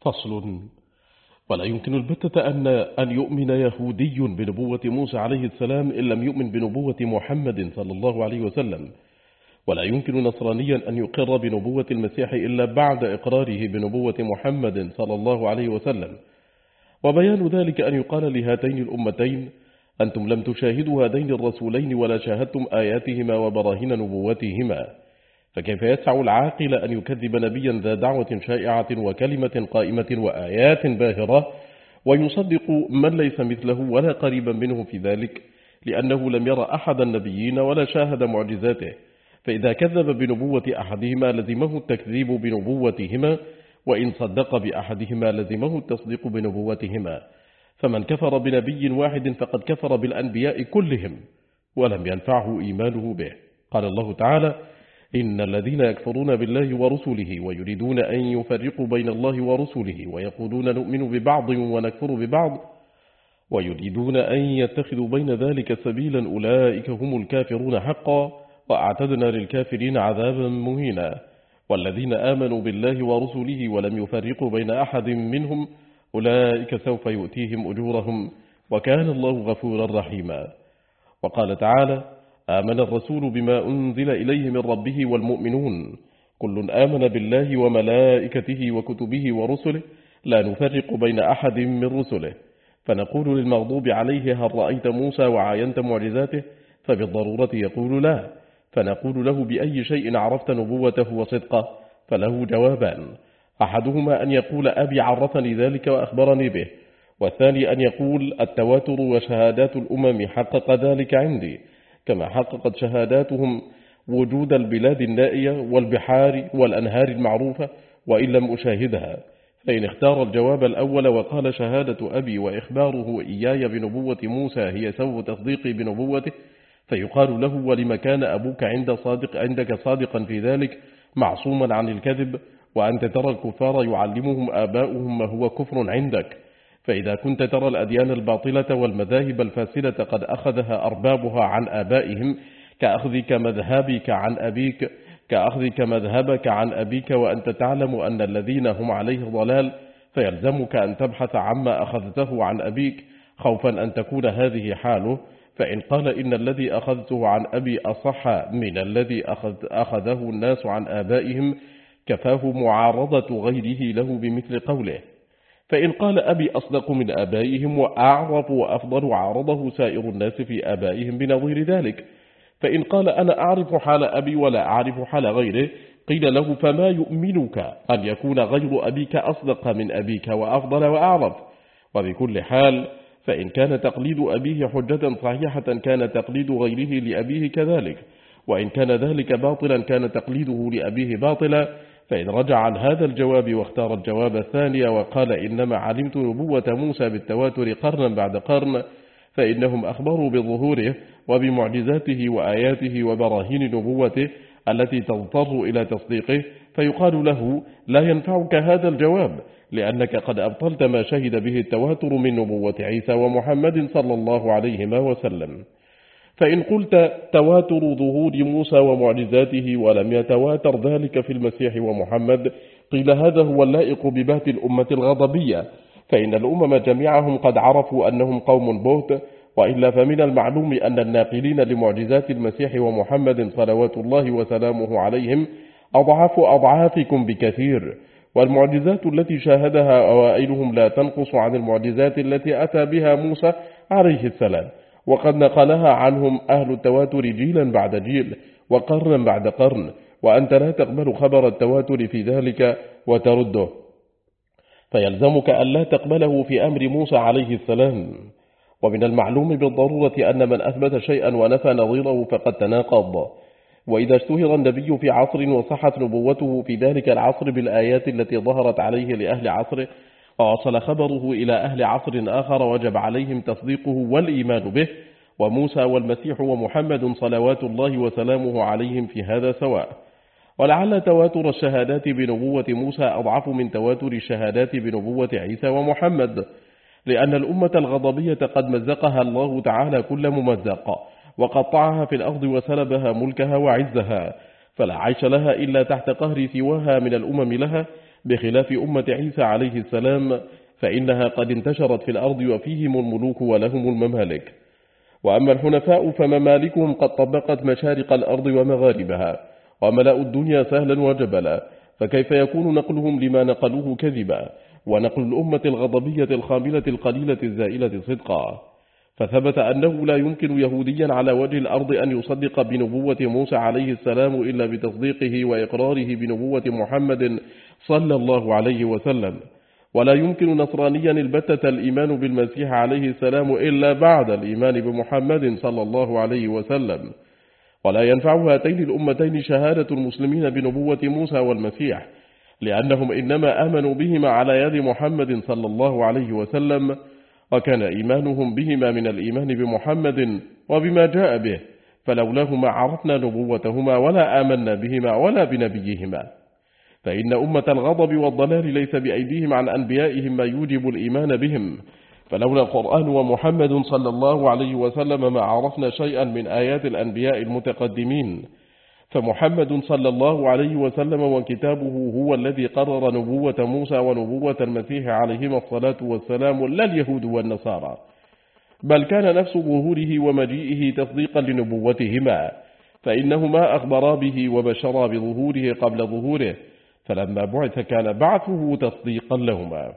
فصل. ولا يمكن البتة أن يؤمن يهودي بنبوة موسى عليه السلام إن لم يؤمن بنبوة محمد صلى الله عليه وسلم، ولا يمكن نصرانيا أن يقر بنبوة المسيح إلا بعد إقراره بنبوة محمد صلى الله عليه وسلم. وبيان ذلك أن يقال لهاتين الأمتين: أنتم لم تشاهدوا هذين الرسولين ولا شاهدتم آياتهما وبراهين نبوتهما، فكيف يسع العاقل أن يكذب نبيا ذا دعوة شائعة وكلمة قائمة وآيات باهرة ويصدق من ليس مثله ولا قريبا منه في ذلك، لأنه لم يرى أحد النبيين ولا شاهد معجزاته؟ فإذا كذب بنبوة أحدهما لزمه التكذيب بنبوتهما، وإن صدق بأحدهما لزمه التصديق بنبوتهما. فمن كفر بنبي واحد فقد كفر بالأنبياء كلهم ولم ينفعه إيمانه به. قال الله تعالى: إن الذين يكفرون بالله ورسله ويريدون أن يفرقوا بين الله ورسله ويقولون نؤمن ببعض ونكفر ببعض ويريدون أن يتخذوا بين ذلك سبيلا أولئك هم الكافرون حقا وأعتدنا للكافرين عذابا مهينا. والذين آمنوا بالله ورسله ولم يفرقوا بين أحد منهم أولئك سوف يؤتيهم أجورهم وكان الله غفورا رحيما. وقال تعالى: آمن الرسول بما أنزل إليه من ربه والمؤمنون كل آمن بالله وملائكته وكتبه ورسله لا نفرق بين أحد من رسله. فنقول للمغضوب عليه: هل رأيت موسى وعاينت معجزاته؟ فبالضرورة يقول لا. فنقول له: بأي شيء عرفت نبوته وصدقه؟ فله جوابان: أحدهما أن يقول أبي عرفني ذلك وأخبرني به، والثاني أن يقول التواتر وشهادات الأمم حقق ذلك عندي، كما حققت شهاداتهم وجود البلاد النائية والبحار والأنهار المعروفة وإن لم أشاهدها. فإن اختار الجواب الأول وقال شهادة أبي وإخباره إياي بنبوة موسى هي سبب تصديقي بنبوته، فيقال له: ولما كان أبوك عندك صادقا في ذلك معصوما عن الكذب، وأنت ترى الكفار يعلمهم آباؤهم ما هو كفر عندك؟ فإذا كنت ترى الأديان الباطلة والمذاهب الفاسدة قد أخذها أربابها عن آبائهم كأخذك مذهبك عن أبيك وأنت تعلم أن الذين هم عليه ضلال، فيلزمك أن تبحث عما أخذته عن أبيك خوفا أن تكون هذه حاله. فإن قال إن الذي أخذته عن أبي أصح من الذي أخذه الناس عن آبائهم كفاه معارضة غيره له بمثل قوله. فإن قال أبي أصدق من آبائهم وأعرف وأفضل عارضه سائر الناس في آبائهم بنظير ذلك. فإن قال أنا أعرف حال أبي ولا أعرف حال غيره، قيل له: فما يؤمنك أن يكون غير أبيك أصدق من أبيك وأفضل وأعرف؟ وبكل حال فإن كان تقليد أبيه حجة صحيحة كان تقليد غيره لأبيه كذلك، وإن كان ذلك باطلا كان تقليده لأبيه باطلا. فإن رجع عن هذا الجواب واختار الجواب الثاني وقال إنما علمت نبوة موسى بالتواتر قرنا بعد قرن، فإنهم أخبروا بظهوره وبمعجزاته وآياته وبراهين نبوته التي تضطر إلى تصديقه، فيقال له: لا ينفعك هذا الجواب، لأنك قد أبطلت ما شهد به التواتر من نبوة عيسى ومحمد صلى الله عليه وسلم. فإن قلت تواتر ظهور موسى ومعجزاته ولم يتواتر ذلك في المسيح ومحمد، قيل هذا هو اللائق ببات الأمة الغضبية، فإن الأمم جميعهم قد عرفوا أنهم قوم بهت، وإلا فمن المعلوم أن الناقلين لمعجزات المسيح ومحمد صلوات الله وسلامه عليهم أضعاف أضعافكم بكثير، والمعجزات التي شاهدها أوائلهم لا تنقص عن المعجزات التي أتى بها موسى عليه السلام، وقد نقلها عنهم أهل التواتر جيلا بعد جيل وقرنا بعد قرن، وأنت لا تقبل خبر التواتر في ذلك وترده، فيلزمك أن لا تقبله في أمر موسى عليه السلام. ومن المعلوم بالضرورة أن من أثبت شيئا ونفى نظيره فقد تناقض. وإذا اشتهر النبي في عصر وصحت نبوته في ذلك العصر بالآيات التي ظهرت عليه لأهل عصره، ووصل خبره إلى أهل عصر آخر وجب عليهم تصديقه والإيمان به، وموسى والمسيح ومحمد صلوات الله وسلامه عليهم في هذا سواء. ولعل تواتر الشهادات بنبوة موسى أضعف من تواتر الشهادات بنبوة عيسى ومحمد، لأن الأمة الغضبية قد مزقها الله تعالى كل ممزق، وقطعها في الأرض وسلبها ملكها وعزها، فلا عيش لها إلا تحت قهر سواها من الأمم لها، بخلاف أمة عيسى عليه السلام فإنها قد انتشرت في الأرض وفيهم الملوك ولهم الممالك. وأما الحنفاء فممالكهم قد طبقت مشارق الأرض ومغاربها وملأوا الدنيا سهلا وجبلا، فكيف يكون نقلهم لما نقلوه كذبا، ونقل الأمة الغضبية الخاملة القليلة الزائلة صدقا؟ فثبت أنه لا يمكن يهوديا على وجه الأرض أن يصدق بنبوة موسى عليه السلام إلا بتصديقه وإقراره بنبوة محمد صلى الله عليه وسلم، ولا يمكن نصرانيا البتة الإيمان بالمسيح عليه السلام إلا بعد الإيمان بمحمد صلى الله عليه وسلم، ولا ينفع هاتين الأمتين شهادة المسلمين بنبوة موسى والمسيح، لأنهم إنما آمنوا بهما على يد محمد صلى الله عليه وسلم، وكان إيمانهم بهما من الإيمان بمحمد وبما جاء به، فلولاهما عرفنا نبوتهما ولا آمنا بهما ولا بنبيهما. فإن أمة الغضب والضلال ليس بأيديهم عن أنبيائهم ما يوجب الإيمان بهم، فلولا القرآن ومحمد صلى الله عليه وسلم ما عرفنا شيئا من آيات الأنبياء المتقدمين، فمحمد صلى الله عليه وسلم وكتابه هو الذي قرر نبوة موسى ونبوة المسيح عليهما الصلاة والسلام، لا اليهود والنصارى، بل كان نفس ظهوره ومجيئه تصديقا لنبوتهما، فإنهما أخبرا به وبشرا بظهوره قبل ظهوره، فلما بعث كان بعثه تصديقا لهما.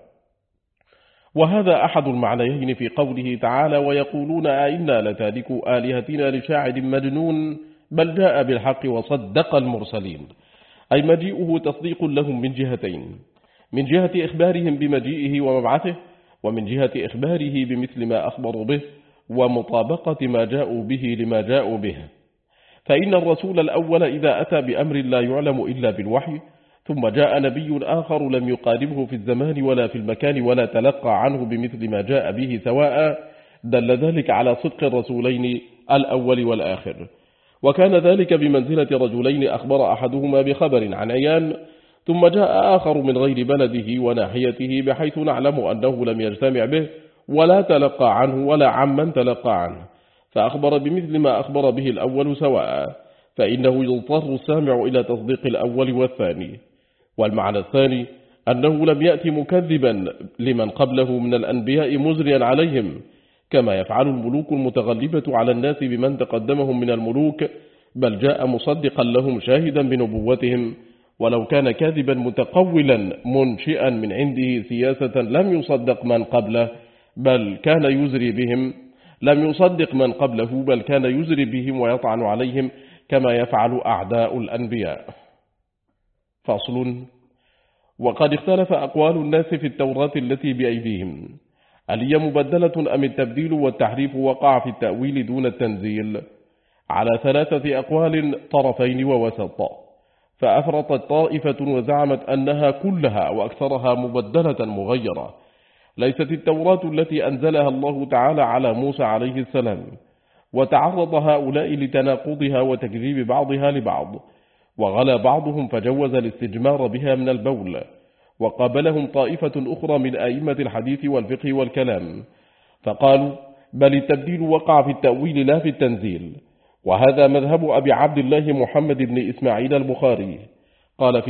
وهذا أحد المعنيين في قوله تعالى: ويقولون أئنا لتاركوا آلهتنا لشاعر مجنون بل جاء بالحق وصدق المرسلين، أي مجيئه تصديق لهم من جهتين: من جهة إخبارهم بمجيئه ومبعثه، ومن جهة إخباره بمثل ما أخبروا به ومطابقة ما جاءوا به لما جاءوا به. فإن الرسول الأول إذا أتى بأمر لا يعلم إلا بالوحي، ثم جاء نبي آخر لم يقاربه في الزمان ولا في المكان ولا تلقى عنه بمثل ما جاء به سواء، دل ذلك على صدق الرسولين الأول والآخر. وكان ذلك بمنزلة رجلين أخبر أحدهما بخبر عن عيان، ثم جاء آخر من غير بلده وناحيته بحيث نعلم أنه لم يجتمع به ولا تلقى عنه ولا عمن تلقى عنه، فأخبر بمثل ما أخبر به الأول سواء، فإنه يضطر السامع إلى تصديق الأول والثاني. والمعنى الثاني أنه لم يأتي مكذبا لمن قبله من الأنبياء مزريا عليهم، كما يفعل الملوك المتغلبة على الناس بمن تقدمهم من الملوك، بل جاء مصدقا لهم شاهدا بنبوتهم، ولو كان كاذبا متقولا منشئا من عنده سياسة لم يصدق من قبله بل كان يزري بهم، لم يصدق من قبله بل كان يزري بهم ويطعن عليهم كما يفعل أعداء الأنبياء. فصل: وقد اختلف أقوال الناس في التوراة التي بأيديهم، هل هي مبدلة أم التبديل والتحريف وقع في التأويل دون التنزيل؟ على 3 أقوال طرفين ووسط. فأفرطت طائفة وزعمت أنها كلها وأكثرها مبدلة مغيرة، ليست التوراة التي أنزلها الله تعالى على موسى عليه السلام، وتعرض هؤلاء لتناقضها وتكذيب بعضها لبعض، وغلا بعضهم فجوز الاستجمار بها من البول، وقابلهم طائفة أخرى من أئمة الحديث والفقه والكلام فقالوا بل التبديل وقع في التأويل لا في التنزيل، وهذا مذهب أبي عبد الله محمد بن إسماعيل البخاري، قال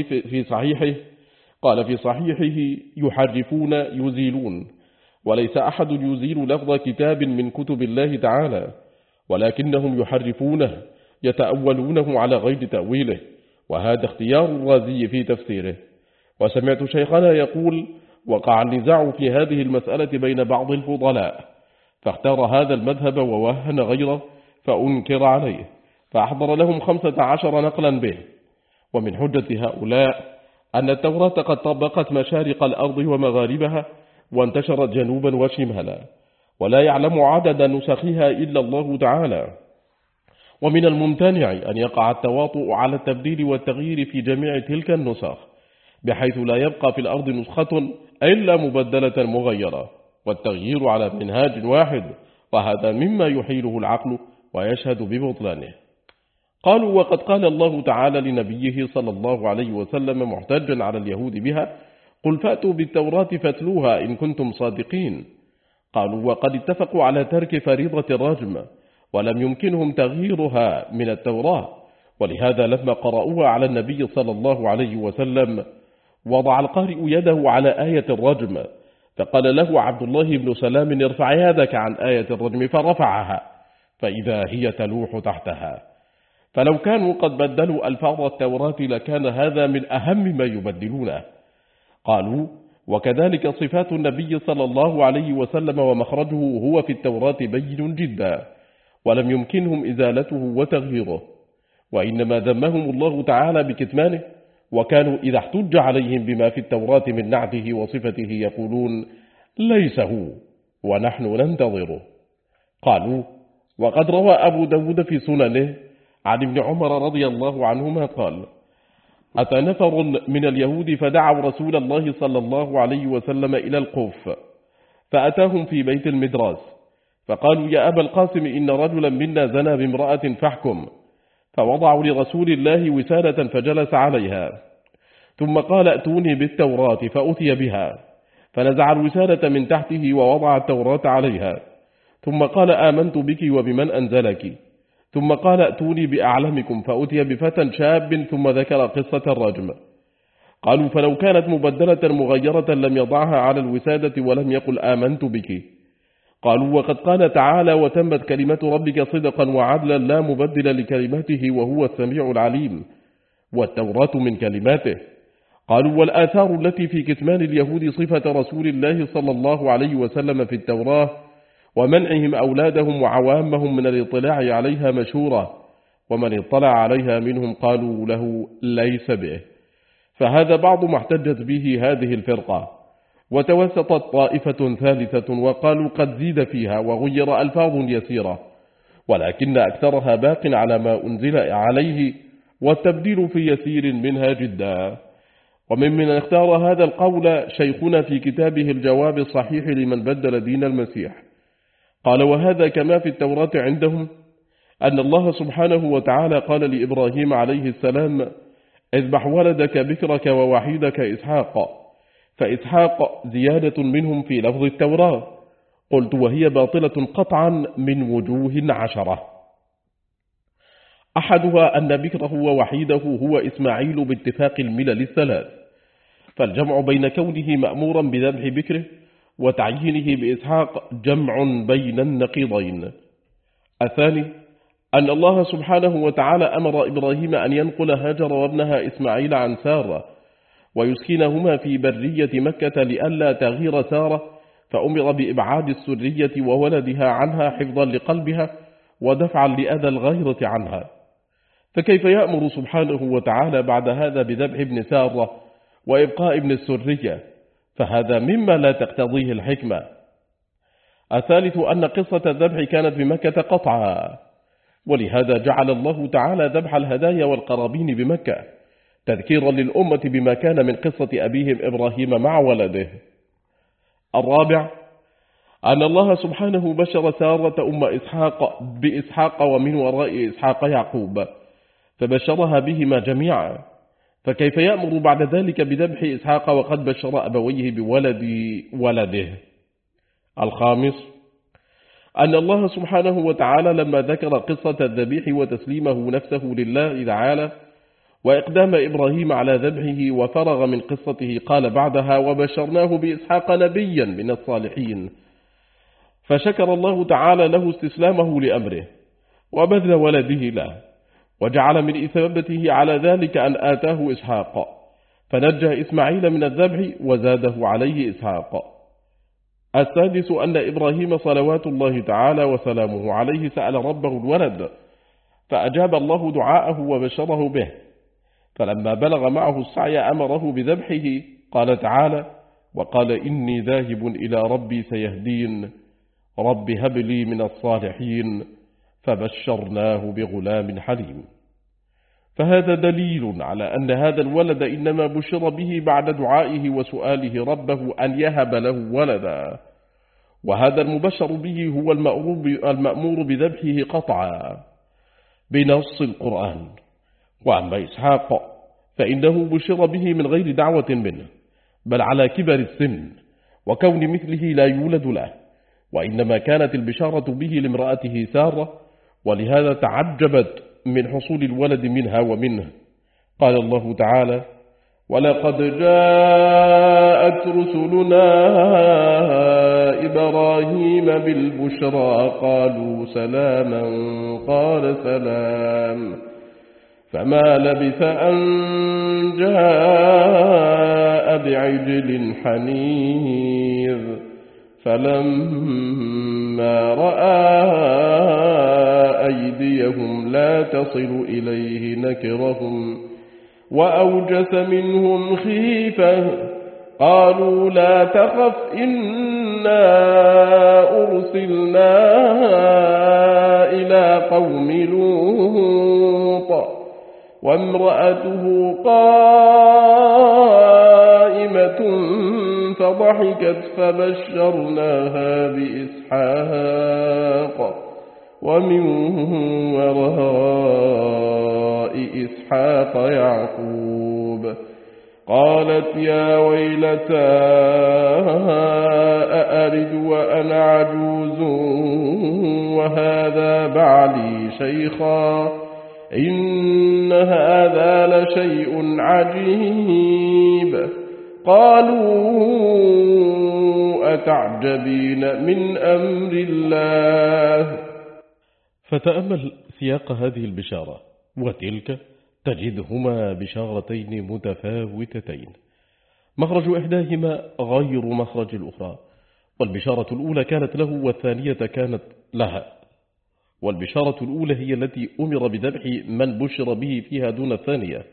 في صحيحه يحرفون يزيلون، وليس أحد يزيل لفظ كتاب من كتب الله تعالى، ولكنهم يحرفونه يتأولونه على غير تأويله، وهذا اختيار الرازي في تفسيره. وسمعت شيخنا يقول: وقع النزاع في هذه المسألة بين بعض الفضلاء، فاختار هذا المذهب ووهن غيره فأنكر عليه، فأحضر لهم 15 نقلا به. ومن حجة هؤلاء أن التوراة قد طبقت مشارق الأرض ومغاربها وانتشرت جنوبا وشمالا، ولا يعلم عدد نسخها إلا الله تعالى. ومن الممتنع أن يقع التواطؤ على التبديل والتغيير في جميع تلك النسخ، بحيث لا يبقى في الأرض نسخة إلا مبدلة مغيرة، والتغيير على منهاج واحد، وهذا مما يحيله العقل ويشهد ببطلانه. قالوا: وقد قال الله تعالى لنبيه صلى الله عليه وسلم محتجا على اليهود بها: قل فأتوا بالتوراة فاتلوها إن كنتم صادقين. قالوا: وقد اتفقوا على ترك فريضة الرجم، ولم يمكنهم تغييرها من التوراة، ولهذا لما قرأوها على النبي صلى الله عليه وسلم وضع القارئ يده على آية الرجم، فقال له عبد الله بن سلام ارفع يدك عن آية الرجم، فرفعها فإذا هي تلوح تحتها. فلو كانوا قد بدلوا ألفاظ التوراة لكان هذا من أهم ما يبدلونه. قالوا وكذلك صفات النبي صلى الله عليه وسلم ومخرجه هو في التوراة بين جدا، ولم يمكنهم إزالته وتغييره، وإنما ذمهم الله تعالى بكتمانه، وكانوا إذا احتج عليهم بما في التوراة من نعته وصفته يقولون ليس هو ونحن ننتظره. قالوا وقد روى أبو داود في سننه عن ابن عمر رضي الله عنهما قال أتى نفر من اليهود فدعوا رسول الله صلى الله عليه وسلم إلى القف، فأتاهم في بيت المدراس فقالوا يا أبا القاسم إن رجلا منا زنى بامرأة فاحكم، فوضعوا لرسول الله وسادة فجلس عليها، ثم قال ائتوني بالتوراة فأتي بها، فنزع الوسادة من تحته ووضع التوراة عليها، ثم قال آمنت بك وبمن أنزلك، ثم قال ائتوني بأعلمكم، فأتي بفتى شاب، ثم ذكر قصة الرجم. قالوا فلو كانت مبدلة مغيرة لم يضعها على الوسادة ولم يقل آمنت بك. قالوا وقد قال تعالى وتمت كلمة ربك صدقا وعدلا لا مبدل لكلمته وهو السميع العليم، والتوراة من كلماته. قالوا والآثار التي في كتمان اليهود صفة رسول الله صلى الله عليه وسلم في التوراة ومنعهم أولادهم وعوامهم من الاطلاع عليها مشهورة، ومن اطلع عليها منهم قالوا له ليس به. فهذا بعض ما احتجت به هذه الفرقة. وتوسطت طائفة ثالثة وقالوا قد زيد فيها وغير ألفاظ يسيرة، ولكن أكثرها باق على ما أنزل عليه، والتبديل في يسير منها جدا. ومن اختار هذا القول شيخنا في كتابه الجواب الصحيح لمن بدل دين المسيح، قال وهذا كما في التوراة عندهم أن الله سبحانه وتعالى قال لإبراهيم عليه السلام اذبح ولدك بكرك ووحيدك إسحاق، فإسحاق زيادة منهم في لفظ التوراة. قلت وهي باطلة قطعا من وجوه 10. أحدها أن بكره ووحيده هو إسماعيل باتفاق الملل الثلاث، فالجمع بين كونه مأمورا بذبح بكره وتعيينه بإسحاق جمع بين النقيضين. الثاني أن الله سبحانه وتعالى أمر إبراهيم أن ينقل هاجر وابنها إسماعيل عن سارة ويسكنهما في برية مكة لئلا تغير سارة، فأمر بإبعاد السرية وولدها عنها حفظا لقلبها ودفعا لأذى الغيرة عنها. فكيف يأمر سبحانه وتعالى بعد هذا بذبح ابن سارة وإبقاء ابن السرية؟ فهذا مما لا تقتضيه الحكمة. الثالث أن قصة الذبح كانت بمكة قطعا، ولهذا جعل الله تعالى ذبح الهدايا والقرابين بمكة تذكيرا للأمة بما كان من قصة أبيهم إبراهيم مع ولده. الرابع أن الله سبحانه بشر سارة أم إسحاق بإسحاق ومن وراء إسحاق يعقوب، فبشرها بهما جميعا، فكيف يأمر بعد ذلك بذبح إسحاق وقد بشر أبويه بولد ولده؟ الخامس أن الله سبحانه وتعالى لما ذكر قصة الذبيح وتسليمه نفسه لله تعالى وإقدام إبراهيم على ذبحه وفرغ من قصته قال بعدها وبشرناه بإسحاق نبيا من الصالحين، فشكر الله تعالى له استسلامه لأمره وبذل ولده له، وجعل من إثابته على ذلك أن آتاه إسحاق، فنجى إسماعيل من الذبح وزاده عليه إسحاق. السادس أن إبراهيم صلوات الله تعالى وسلامه عليه سأل ربه الولد، فأجاب الله دعاءه وبشره به، فلما بلغ معه السعي أمره بذبحه. قال تعالى وقال إني ذاهب إلى ربي سيهدين، رب هب لي من الصالحين، فبشرناه بغلام حليم. فهذا دليل على أن هذا الولد إنما بشر به بعد دعائه وسؤاله ربه أن يهب له ولدا، وهذا المبشر به هو المأمور بذبحه قطعا بنص القرآن. وأما إسحاق فإنه بشر به من غير دعوة منه، بل على كبر السن وكون مثله لا يولد له، وإنما كانت البشارة به لامرأته سارة، ولهذا تعجبت من حصول الولد منها ومنه. قال الله تعالى ولقد جاءت رسلنا إبراهيم بالبشرى قالوا سلاما قال سلام فما لبث أن جاء بعجل حنيذ فلما رأى أيديهم لا تصل إليه نكرهم وأوجس منهم خيفة قالوا لا تخف إنا أرسلنا إلى قوم لوط وامرأته قائمة فضحكت فبشرناها بإسحاق ومن وراء إسحاق يعقوب قالت يا ويلتى أألد وأنا عجوز وهذا بعلي شيخا إن هذا لشيء عجيب قالوا أتعجبين من أمر الله. فتأمل سياق هذه البشارة وتلك تجدهما بشارتين متفاوتتين مخرج إحداهما غير مخرج الأخرى، والبشارة الأولى كانت له والثانية كانت لها، والبشارة الأولى هي التي أمر بذبح من بشر به فيها دون الثانية.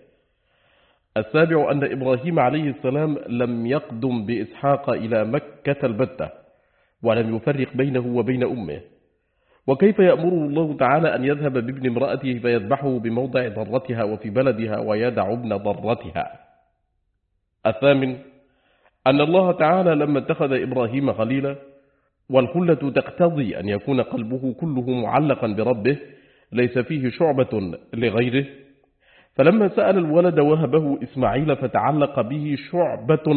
السابع أن إبراهيم عليه السلام لم يقدم بإسحاق إلى مكة البتة ولم يفرق بينه وبين أمه، وكيف يأمره الله تعالى أن يذهب بابن امرأته فيذبحه بموضع ضرتها وفي بلدها ويدع ابن ضرتها. الثامن أن الله تعالى لما اتخذ إبراهيم خليلا، والخلة تقتضي أن يكون قلبه كله معلقا بربه ليس فيه شعبة لغيره، فلما سأل الولد وهبه إسماعيل فتعلق به شعبة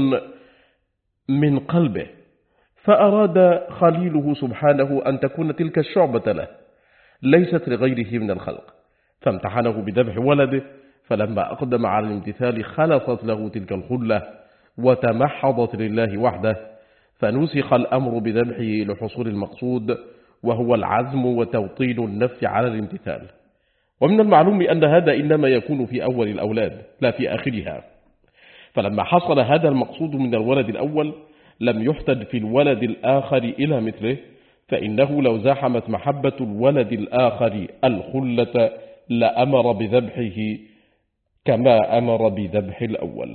من قلبه، فأراد خليله سبحانه أن تكون تلك الشعبة له ليست لغيره من الخلق، فامتحنه بذبح ولده، فلما أقدم على الامتثال خلصت له تلك الخلة وتمحضت لله وحده، فنسخ الأمر بذبحه لحصول المقصود وهو العزم وتوطين النفس على الامتثال. ومن المعلوم أن هذا إنما يكون في أول الأولاد لا في آخرها، فلما حصل هذا المقصود من الولد الأول لم يحتج في الولد الآخر إلى مثله، فإنه لو زاحمت محبة الولد الآخر الخلة لأمر بذبحه كما أمر بذبح الأول.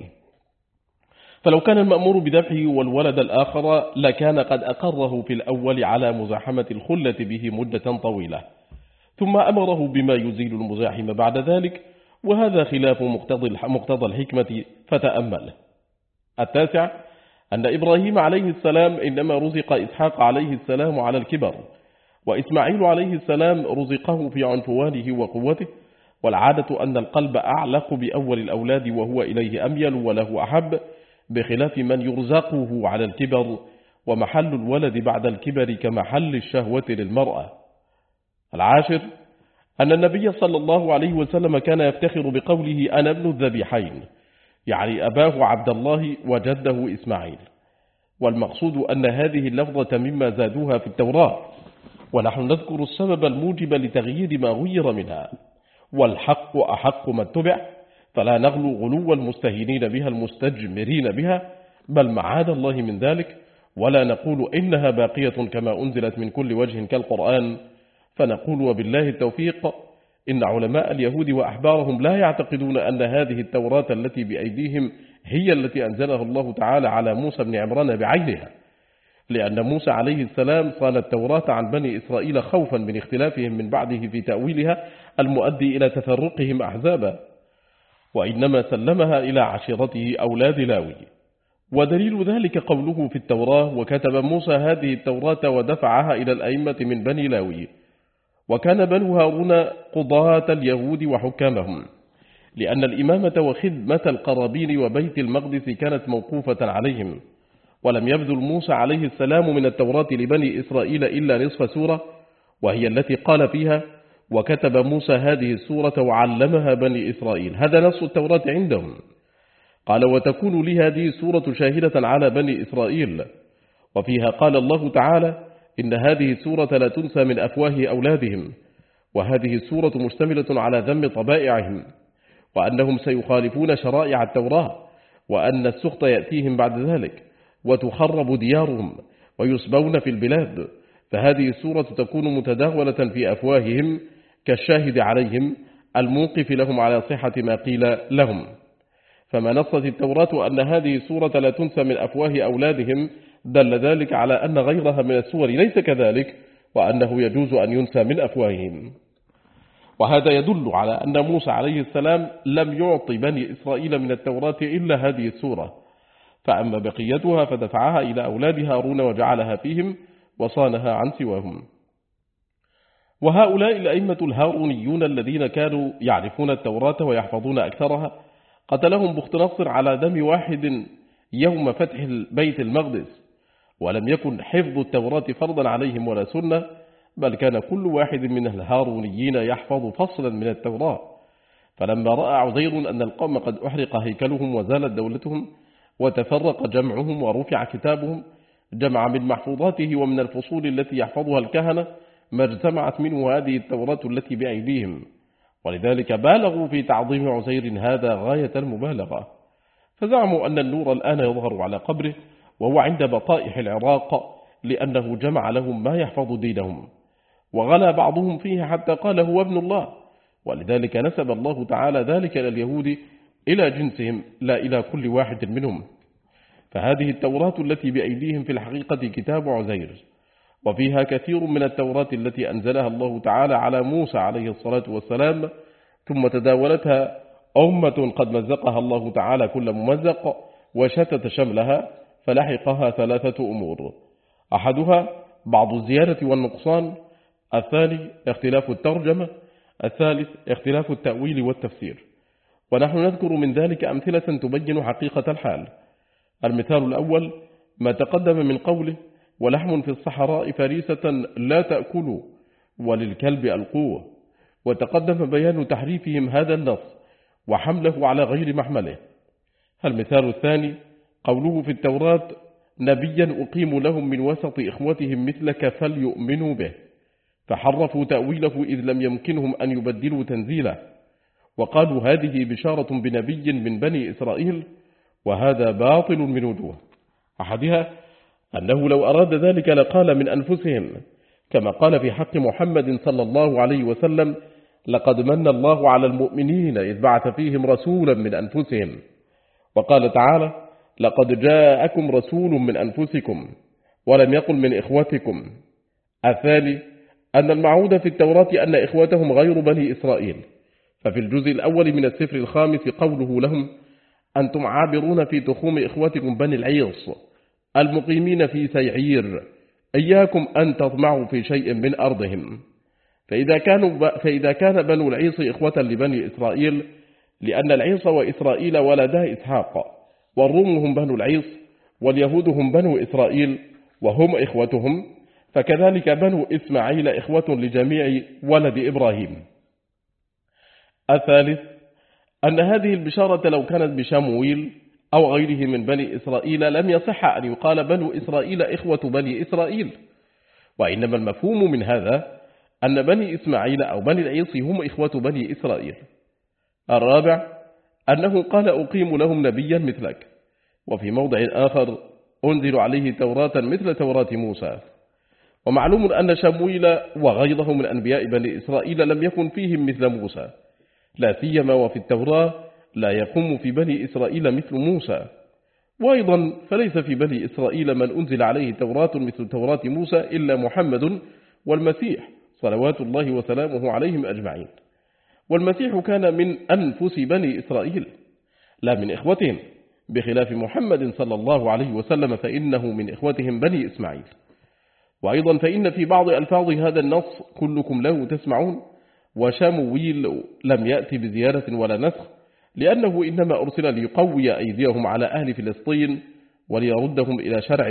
فلو كان المأمور بذبحه والولد الآخر لكان قد أقره في الأول على مزاحمة الخلة به مدة طويلة، ثم أمره بما يزيل المزاحم بعد ذلك، وهذا خلاف مقتضى الحكمة، فتأمل. التاسع أن إبراهيم عليه السلام إنما رزق إسحاق عليه السلام على الكبر، وإسماعيل عليه السلام رزقه في عنفوانه وقوته، والعادة أن القلب أعلق بأول الأولاد وهو إليه أميل وله أحب، بخلاف من يرزقه على الكبر، ومحل الولد بعد الكبر كمحل الشهوة للمرأة. العاشر أن النبي صلى الله عليه وسلم كان يفتخر بقوله أنا ابن الذبيحين، يعني أباه عبد الله وجده إسماعيل، والمقصود أن هذه اللفظة مما زادوها في التوراة، ونحن نذكر السبب الموجب لتغيير ما غير منها، والحق أحق من اتبع، فلا نغلو غلو المستهينين بها المستجمرين بها، بل معاذ الله من ذلك، ولا نقول إنها باقية كما أنزلت من كل وجه كالقرآن، فنقول وبالله التوفيق إن علماء اليهود وأحبارهم لا يعتقدون أن هذه التوراة التي بأيديهم هي التي أنزلها الله تعالى على موسى بن عمران بعينها، لأن موسى عليه السلام صان التوراة عن بني إسرائيل خوفا من اختلافهم من بعده في تأويلها المؤدي إلى تفرقهم أحزابا، وإنما سلمها إلى عشيرته أولاد لاوي. ودليل ذلك قوله في التوراة وكتب موسى هذه التوراة ودفعها إلى الأئمة من بني لاوي، وكان بنو هارون قضاة اليهود وحكامهم، لأن الإمامة وخدمة القرابين وبيت المقدس كانت موقوفة عليهم، ولم يبذل موسى عليه السلام من التوراة لبني إسرائيل إلا نصف سورة، وهي التي قال فيها وكتب موسى هذه السورة وعلمها بني إسرائيل، هذا نص التوراة عندهم. قال وتكون لي هذه السورة شاهدة على بني إسرائيل. وفيها قال الله تعالى إن هذه السورة لا تنسى من أفواه أولادهم، وهذه السورة مشتملة على ذم طبائعهم، وأنهم سيخالفون شرائع التوراة، وأن السخط يأتيهم بعد ذلك وتخرب ديارهم ويسبون في البلاد. فهذه السورة تكون متداولة في أفواههم كالشاهد عليهم الموقف لهم على صحة ما قيل لهم. فما نصت التوراة أن هذه السورة لا تنسى من أفواه أولادهم دل ذلك على أن غيرها من السور ليس كذلك، وأنه يجوز أن ينسى من أفواههم. وهذا يدل على أن موسى عليه السلام لم يعطي بني إسرائيل من التوراة إلا هذه السورة، فأما بقيتها فدفعها إلى أولاد هارون وجعلها فيهم وصانها عن سواهم. وهؤلاء الأئمة الهارونيون الذين كانوا يعرفون التوراة ويحفظون أكثرها قتلهم بخت نصر على دم واحد يوم فتح بيت المقدس، ولم يكن حفظ التوراة فرضا عليهم ولا سنة، بل كان كل واحد من الهارونيين يحفظ فصلا من التوراة. فلما رأى عزير أن القوم قد أحرق هيكلهم وزالت دولتهم وتفرق جمعهم ورفع كتابهم، جمع من محفوظاته ومن الفصول التي يحفظها الكهنة ما اجتمعت منه هذه التوراة التي بأيديهم، ولذلك بالغوا في تعظيم عزير هذا غاية المبالغة. فزعموا أن النور الآن يظهر على قبره وهو عند بطائح العراق، لأنه جمع لهم ما يحفظ دينهم، وغلا بعضهم فيه حتى قال هو ابن الله، ولذلك نسب الله تعالى ذلك إلى اليهود إلى جنسهم لا إلى كل واحد منهم. فهذه التوراة التي بأيديهم في الحقيقة كتاب عزير، وفيها كثير من التوراة التي أنزلها الله تعالى على موسى عليه الصلاة والسلام، ثم تداولتها أمة قد مزقها الله تعالى كل ممزق وشتت شملها، فلحقها ثلاثة أمور: أحدها بعض الزيادة والنقصان، الثاني اختلاف الترجمة، الثالث اختلاف التأويل والتفسير. ونحن نذكر من ذلك أمثلة تبين حقيقة الحال. المثال الأول ما تقدم من قوله ولحم في الصحراء فريسة لا تأكلوا وللكلب ألقوه، وتقدم بيان تحريفهم هذا النص وحمله على غير محمله. المثال الثاني قوله في التوراة نبيا أقيم لهم من وسط إخوتهم مثلك فليؤمنوا به، فحرفوا تأويله إذ لم يمكنهم أن يبدلوا تنزيله، وقالوا هذه بشارة بنبي من بني إسرائيل، وهذا باطل من وجوه. أحدها أنه لو أراد ذلك لقال من أنفسهم، كما قال في حق محمد صلى الله عليه وسلم لقد من الله على المؤمنين إذ بعث فيهم رسولا من أنفسهم. وقال تعالى لقد جاءكم رسول من أنفسكم، ولم يقل من إخوتكم. الثاني أن المعود في التوراة أن إخوتهم غير بني إسرائيل، ففي الجزء الأول من السفر الخامس قوله لهم أنتم عابرون في تخوم إخوتكم بني العيص المقيمين في سيعير، إياكم أن تطمعوا في شيء من أرضهم. فإذا كان بنو العيص إخوة لبني إسرائيل، لأن العيص وإسرائيل ولدا إسحاق، والروم هم بنو العيص، واليهود هم بنو إسرائيل وهم إخوتهم، فكذلك بنو إسماعيل إخوة لجميع ولد إبراهيم. الثالث أن هذه البشارة لو كانت بشمويل أو غيره من بني إسرائيل لم يصح أن يقال بنو إسرائيل إخوة بني إسرائيل، وإنما المفهوم من هذا أن بني إسماعيل أو بني العيص هم إخوة بني إسرائيل. الرابع أنه قال أقيم لهم نبيا مثلك، وفي موضع آخر أنزل عليه توراة مثل توراة موسى. ومعلوم أن شمويل وغيره من أنبياء بني إسرائيل لم يكن فيهم مثل موسى، لا سيما وفي التوراة لا يقوم في بني إسرائيل مثل موسى، وأيضا فليس في بني إسرائيل من أنزل عليه توراة مثل توراة موسى إلا محمد والمسيح صلوات الله وسلامه عليهم أجمعين. والمسيح كان من أنفس بني إسرائيل لا من إخوتهم، بخلاف محمد صلى الله عليه وسلم فإنه من إخوتهم بني إسماعيل. وأيضا فإن في بعض ألفاظ هذا النص كلكم له تسمعون، وشمويل لم يأتي بزيادة ولا نسخ، لأنه إنما أرسل ليقوي أيديهم على أهل فلسطين وليردهم إلى شرع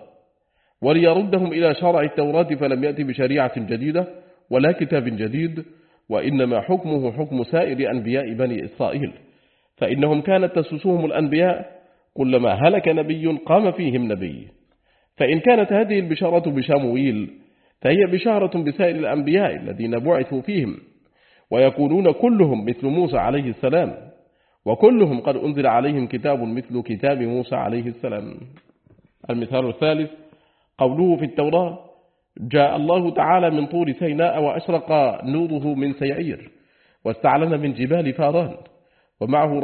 التوراة، فلم يأتي بشريعة جديدة ولا كتاب جديد، وإنما حكمه حكم سائر أنبياء بني إسرائيل، فإنهم كانت تسوسهم الأنبياء، كلما هلك نبي قام فيهم نبي. فإن كانت هذه البشارة بشمويل فهي بشارة بسائر الأنبياء الذين بعثوا فيهم، ويكونون كلهم مثل موسى عليه السلام، وكلهم قد أنزل عليهم كتاب مثل كتاب موسى عليه السلام. المثال الثالث قوله في التوراة: جاء الله تعالى من طور سيناء وأشرق نوره من سيعير واستعلن من جبال فاران ومعه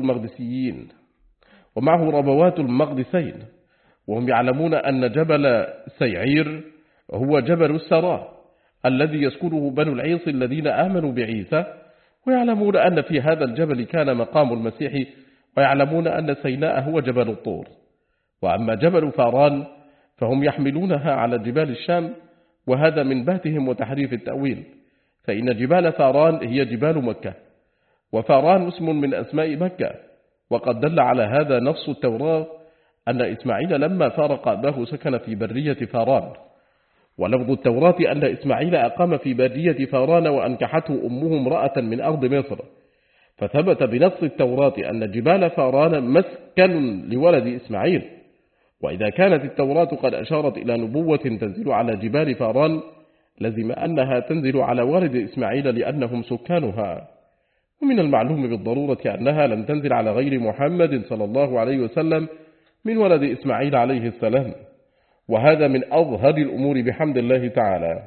ربوات المقدسين، وهم يعلمون أن جبل سيعير هو جبل السراء الذي يسكنه بنو العيص الذين آمنوا بعيسى، ويعلمون أن في هذا الجبل كان مقام المسيح، ويعلمون أن سيناء هو جبل الطور. وأما جبل فاران فهم يحملونها على جبال الشام، وهذا من بهتهم وتحريف التأويل، فإن جبال فاران هي جبال مكة، وفاران اسم من أسماء مكة. وقد دل على هذا نص التوراة أن إسماعيل لما فارق أباه سكن في برية فاران، ولفظ التوراة أن إسماعيل أقام في برية فاران وأنكحته أمه امرأة من أرض مصر، فثبت بنص التوراة أن جبال فاران مسكن لولد إسماعيل. وإذا كانت التوراة قد أشارت إلى نبوة تنزل على جبال فاران، لزم أنها تنزل على ولد إسماعيل لأنهم سكانها. ومن المعلوم بالضرورة أنها لم تنزل على غير محمد صلى الله عليه وسلم من ولد إسماعيل عليه السلام، وهذا من أظهر الأمور بحمد الله تعالى.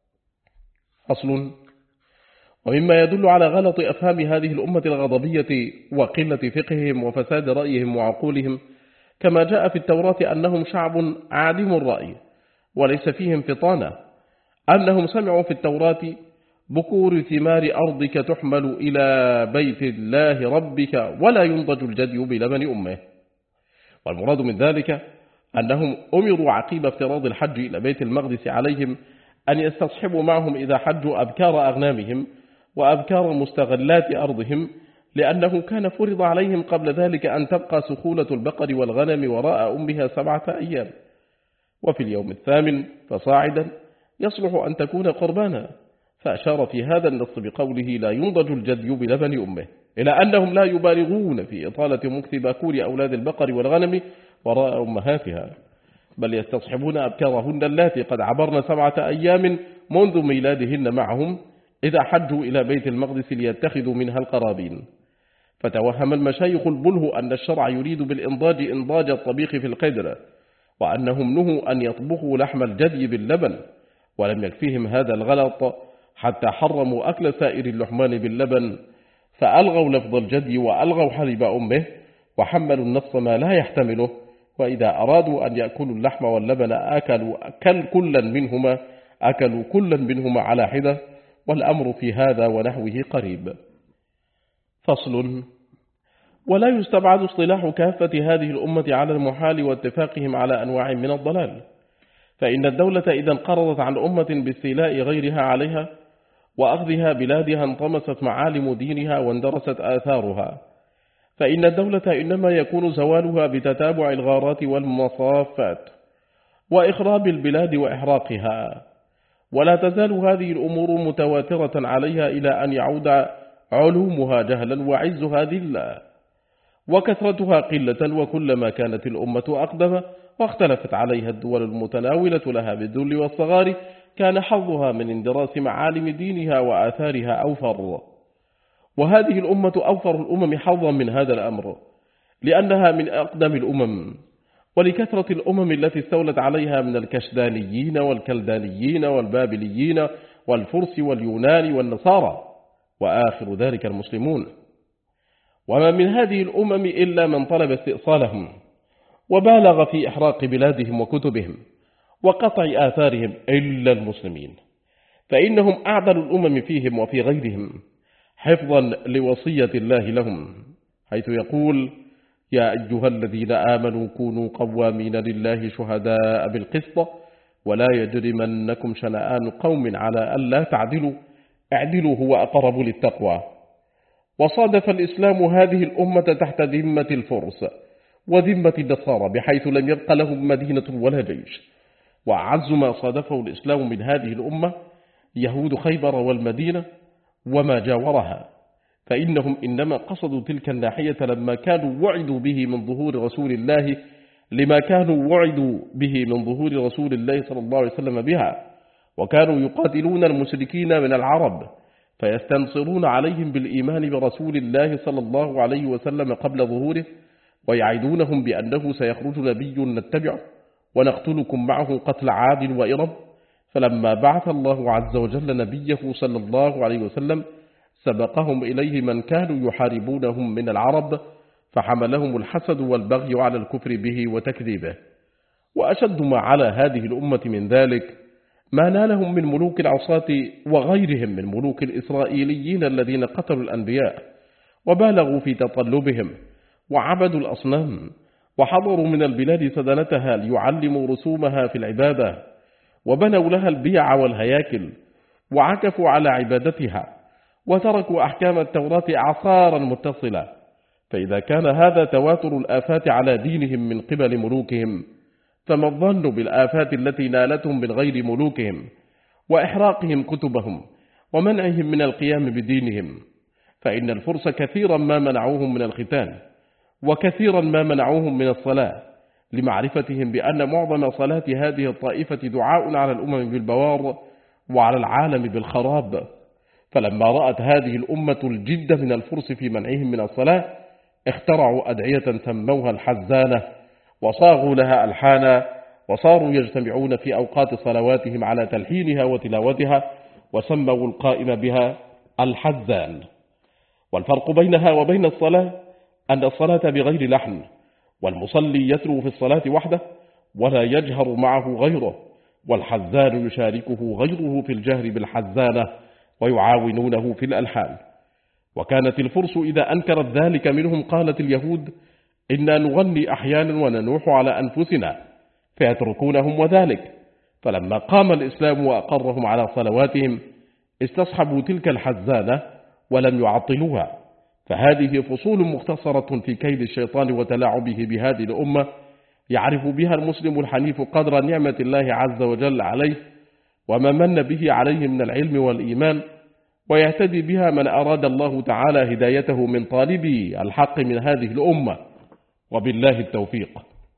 أصل: ومما يدل على غلط أفهام هذه الأمة الغضبية وقلة فقههم وفساد رأيهم وعقولهم، كما جاء في التوراة أنهم شعب عادم الرأي وليس فيهم فطانة، أنهم سمعوا في التوراة: بكور ثمار أرضك تحمل إلى بيت الله ربك ولا ينضج الجدي بلبن أمه. والمراد من ذلك أنهم أمروا عقيب افتراض الحج إلى بيت المقدس عليهم أن يستصحبوا معهم إذا حجوا أبكار أغنامهم وأبكار مستغلات أرضهم، لأنه كان فرض عليهم قبل ذلك أن تبقى سخولة البقر والغنم وراء أمها 7 أيام، وفي اليوم الثامن فصاعدا يصلح أن تكون قربانا، فأشار في هذا النص بقوله: لا ينضج الجدي بلبن أمه، إلى أنهم لا يبالغون في إطالة مكث باكور أولاد البقر والغنم وراء أمهاتها، بل يستصحبون أبكارهن اللاتي قد عبرن 7 أيام منذ ميلادهن معهم إذا حجوا إلى بيت المقدس ليتخذوا منها القرابين. فتوهم المشايخ البله أن الشرع يريد بالإنضاج إنضاج الطبيخ في القدر، وأنهم نهوا أن يطبخوا لحم الجدي باللبن، ولم يكفيهم هذا الغلط حتى حرموا أكل سائر اللحمان باللبن، فألغوا لفظ الجدي وألغوا حليب أمه، وحملوا النص ما لا يحتمله. وإذا أرادوا أن يأكلوا اللحم واللبن أكلوا كلا منهما على حدة، والأمر في هذا ونحوه قريب. فصل: ولا يستبعد اصطلاح كافة هذه الأمة على المحال واتفاقهم على أنواع من الضلال، فإن الدولة إذا انقرضت عن أمة باستيلاء غيرها عليها وأخذها بلادها انطمست معالم دينها واندرست آثارها، فإن الدولة إنما يكون زوالها بتتابع الغارات والمصافات وإخراب البلاد وإحراقها، ولا تزال هذه الأمور متواترة عليها إلى أن يعود علومها جهلا وعزها ذلا وكثرتها قلة. وكلما كانت الأمة أقدم واختلفت عليها الدول المتناولة لها بالذل والصغار، كان حظها من اندراس معالم دينها وآثارها أوفر. وهذه الأمة أوفر الأمم حظا من هذا الأمر، لأنها من أقدم الأمم، ولكثرة الأمم التي استولت عليها من الكشدانيين والكلدانيين والبابليين والفرس واليونان والنصارى، وآخر ذلك المسلمون. وما من هذه الأمم إلا من طلب استئصالهم وبالغ في إحراق بلادهم وكتبهم وقطع آثارهم إلا المسلمين، فإنهم أعدل الأمم فيهم وفي غيرهم حفظا لوصية الله لهم، حيث يقول: يا أيها الذين آمنوا كونوا قوامين لله شهداء بالقسط ولا يجرمنكم شنآن قوم على ألا تعدلوا اعدلوا هو أقرب للتقوى. وصادف الإسلام هذه الأمة تحت ذمة الفرس وذمة النصارى، بحيث لم يبق لهم مدينة ولا جيش. وأعز ما صادفه الإسلام من هذه الأمة يهود خيبر والمدينة وما جاورها، فإنهم إنما قصدوا تلك الناحية لما كانوا وعدوا به من ظهور رسول الله صلى الله عليه وسلم بها، وكانوا يقاتلون المشركين من العرب فيستنصرون عليهم بالإيمان برسول الله صلى الله عليه وسلم قبل ظهوره، ويعدونهم بأنه سيخرج نبي نتبعه ونقتلكم معه قتل عاد وإرم. فلما بعث الله عز وجل نبيه صلى الله عليه وسلم سبقهم إليه من كانوا يحاربونهم من العرب، فحملهم الحسد والبغي على الكفر به وتكذيبه. وأشد ما على هذه الأمة من ذلك ما نالهم من ملوك العصاة وغيرهم من ملوك الإسرائيليين الذين قتلوا الأنبياء وبالغوا في تطلبهم وعبدوا الأصنام، وحضروا من البلاد سدنتها ليعلموا رسومها في العبادة، وبنوا لها البيع والهياكل وعكفوا على عبادتها، وتركوا أحكام التوراة أعصارا متصلة. فإذا كان هذا تواتر الآفات على دينهم من قبل ملوكهم، فما الظن بالآفات التي نالتهم من غير ملوكهم وإحراقهم كتبهم ومنعهم من القيام بدينهم؟ فإن الفرس كثيرا ما منعوهم من الختان، وكثيرا ما منعوهم من الصلاة، لمعرفتهم بأن معظم صلاة هذه الطائفة دعاء على الأمم بالبوار وعلى العالم بالخراب. فلما رأت هذه الأمة الجد من الفرس في منعهم من الصلاة، اخترعوا أدعية سموها الحزانة، وصاغوا لها ألحانا، وصاروا يجتمعون في أوقات صلواتهم على تلحينها وتلاوتها، وسموا القائم بها الحزان. والفرق بينها وبين الصلاة أن الصلاة بغير لحن، والمصلي يتلو في الصلاة وحده ولا يجهر معه غيره، والحزان يشاركه غيره في الجهر بالحزانة ويعاونونه في الألحان. وكانت الفرس إذا أنكرت ذلك منهم قالت اليهود: إنا نغني أحيانا وننوح على أنفسنا، فيتركونهم وذلك. فلما قام الإسلام وأقرهم على صلواتهم استصحبوا تلك الحزانة ولم يعطلوها. فهذه فصول مختصرة في كيد الشيطان وتلاعبه بهذه الأمة، يعرف بها المسلم الحنيف قدر نعمة الله عز وجل عليه وما من به عليه من العلم والإيمان، ويهتدي بها من أراد الله تعالى هدايته من طالبي الحق من هذه الأمة، وبالله التوفيق.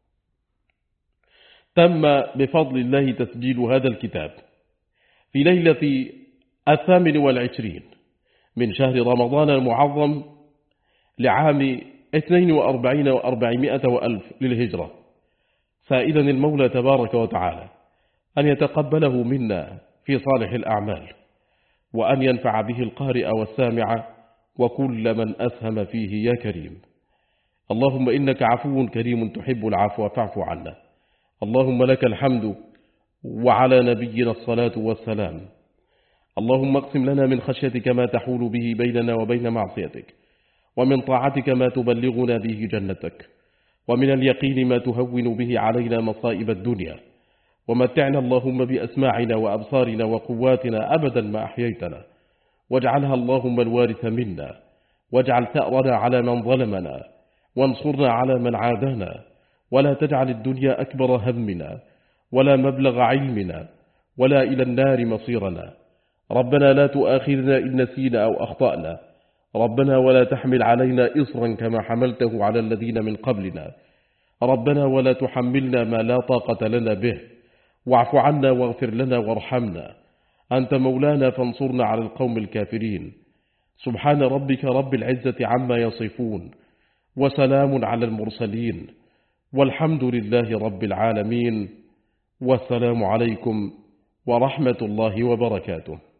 تم بفضل الله تسجيل هذا الكتاب في ليلة 28 من شهر رمضان المعظم لعام 42 و400 وألف للهجرة، سائلا المولى تبارك وتعالى أن يتقبله منا في صالح الأعمال، وأن ينفع به القارئ والسامع وكل من أسهم فيه يا كريم. اللهم إنك عفو كريم تحب العفو فاعف عنا. اللهم لك الحمد وعلى نبينا الصلاة والسلام. اللهم اقسم لنا من خشيتك ما تحول به بيننا وبين معصيتك، ومن طاعتك ما تبلغنا به جنتك، ومن اليقين ما تهون به علينا مصائب الدنيا، ومتعنا اللهم بأسماعنا وأبصارنا وقواتنا أبدا ما أحييتنا، واجعلها اللهم الوارث منا، واجعل ثأرنا على من ظلمنا، وانصرنا على من عادانا، ولا تجعل الدنيا أكبر همنا ولا مبلغ علمنا ولا إلى النار مصيرنا. ربنا لا تؤاخذنا إن نسينا أو أخطأنا. ربنا ولا تحمل علينا إصرا كما حملته على الذين من قبلنا. ربنا ولا تحملنا ما لا طاقة لنا به. واعف عنا واغفر لنا وارحمنا، أنت مولانا فانصرنا على القوم الكافرين. سبحان ربك رب العزة عما يصفون، وسلام على المرسلين، والحمد لله رب العالمين. والسلام عليكم ورحمة الله وبركاته.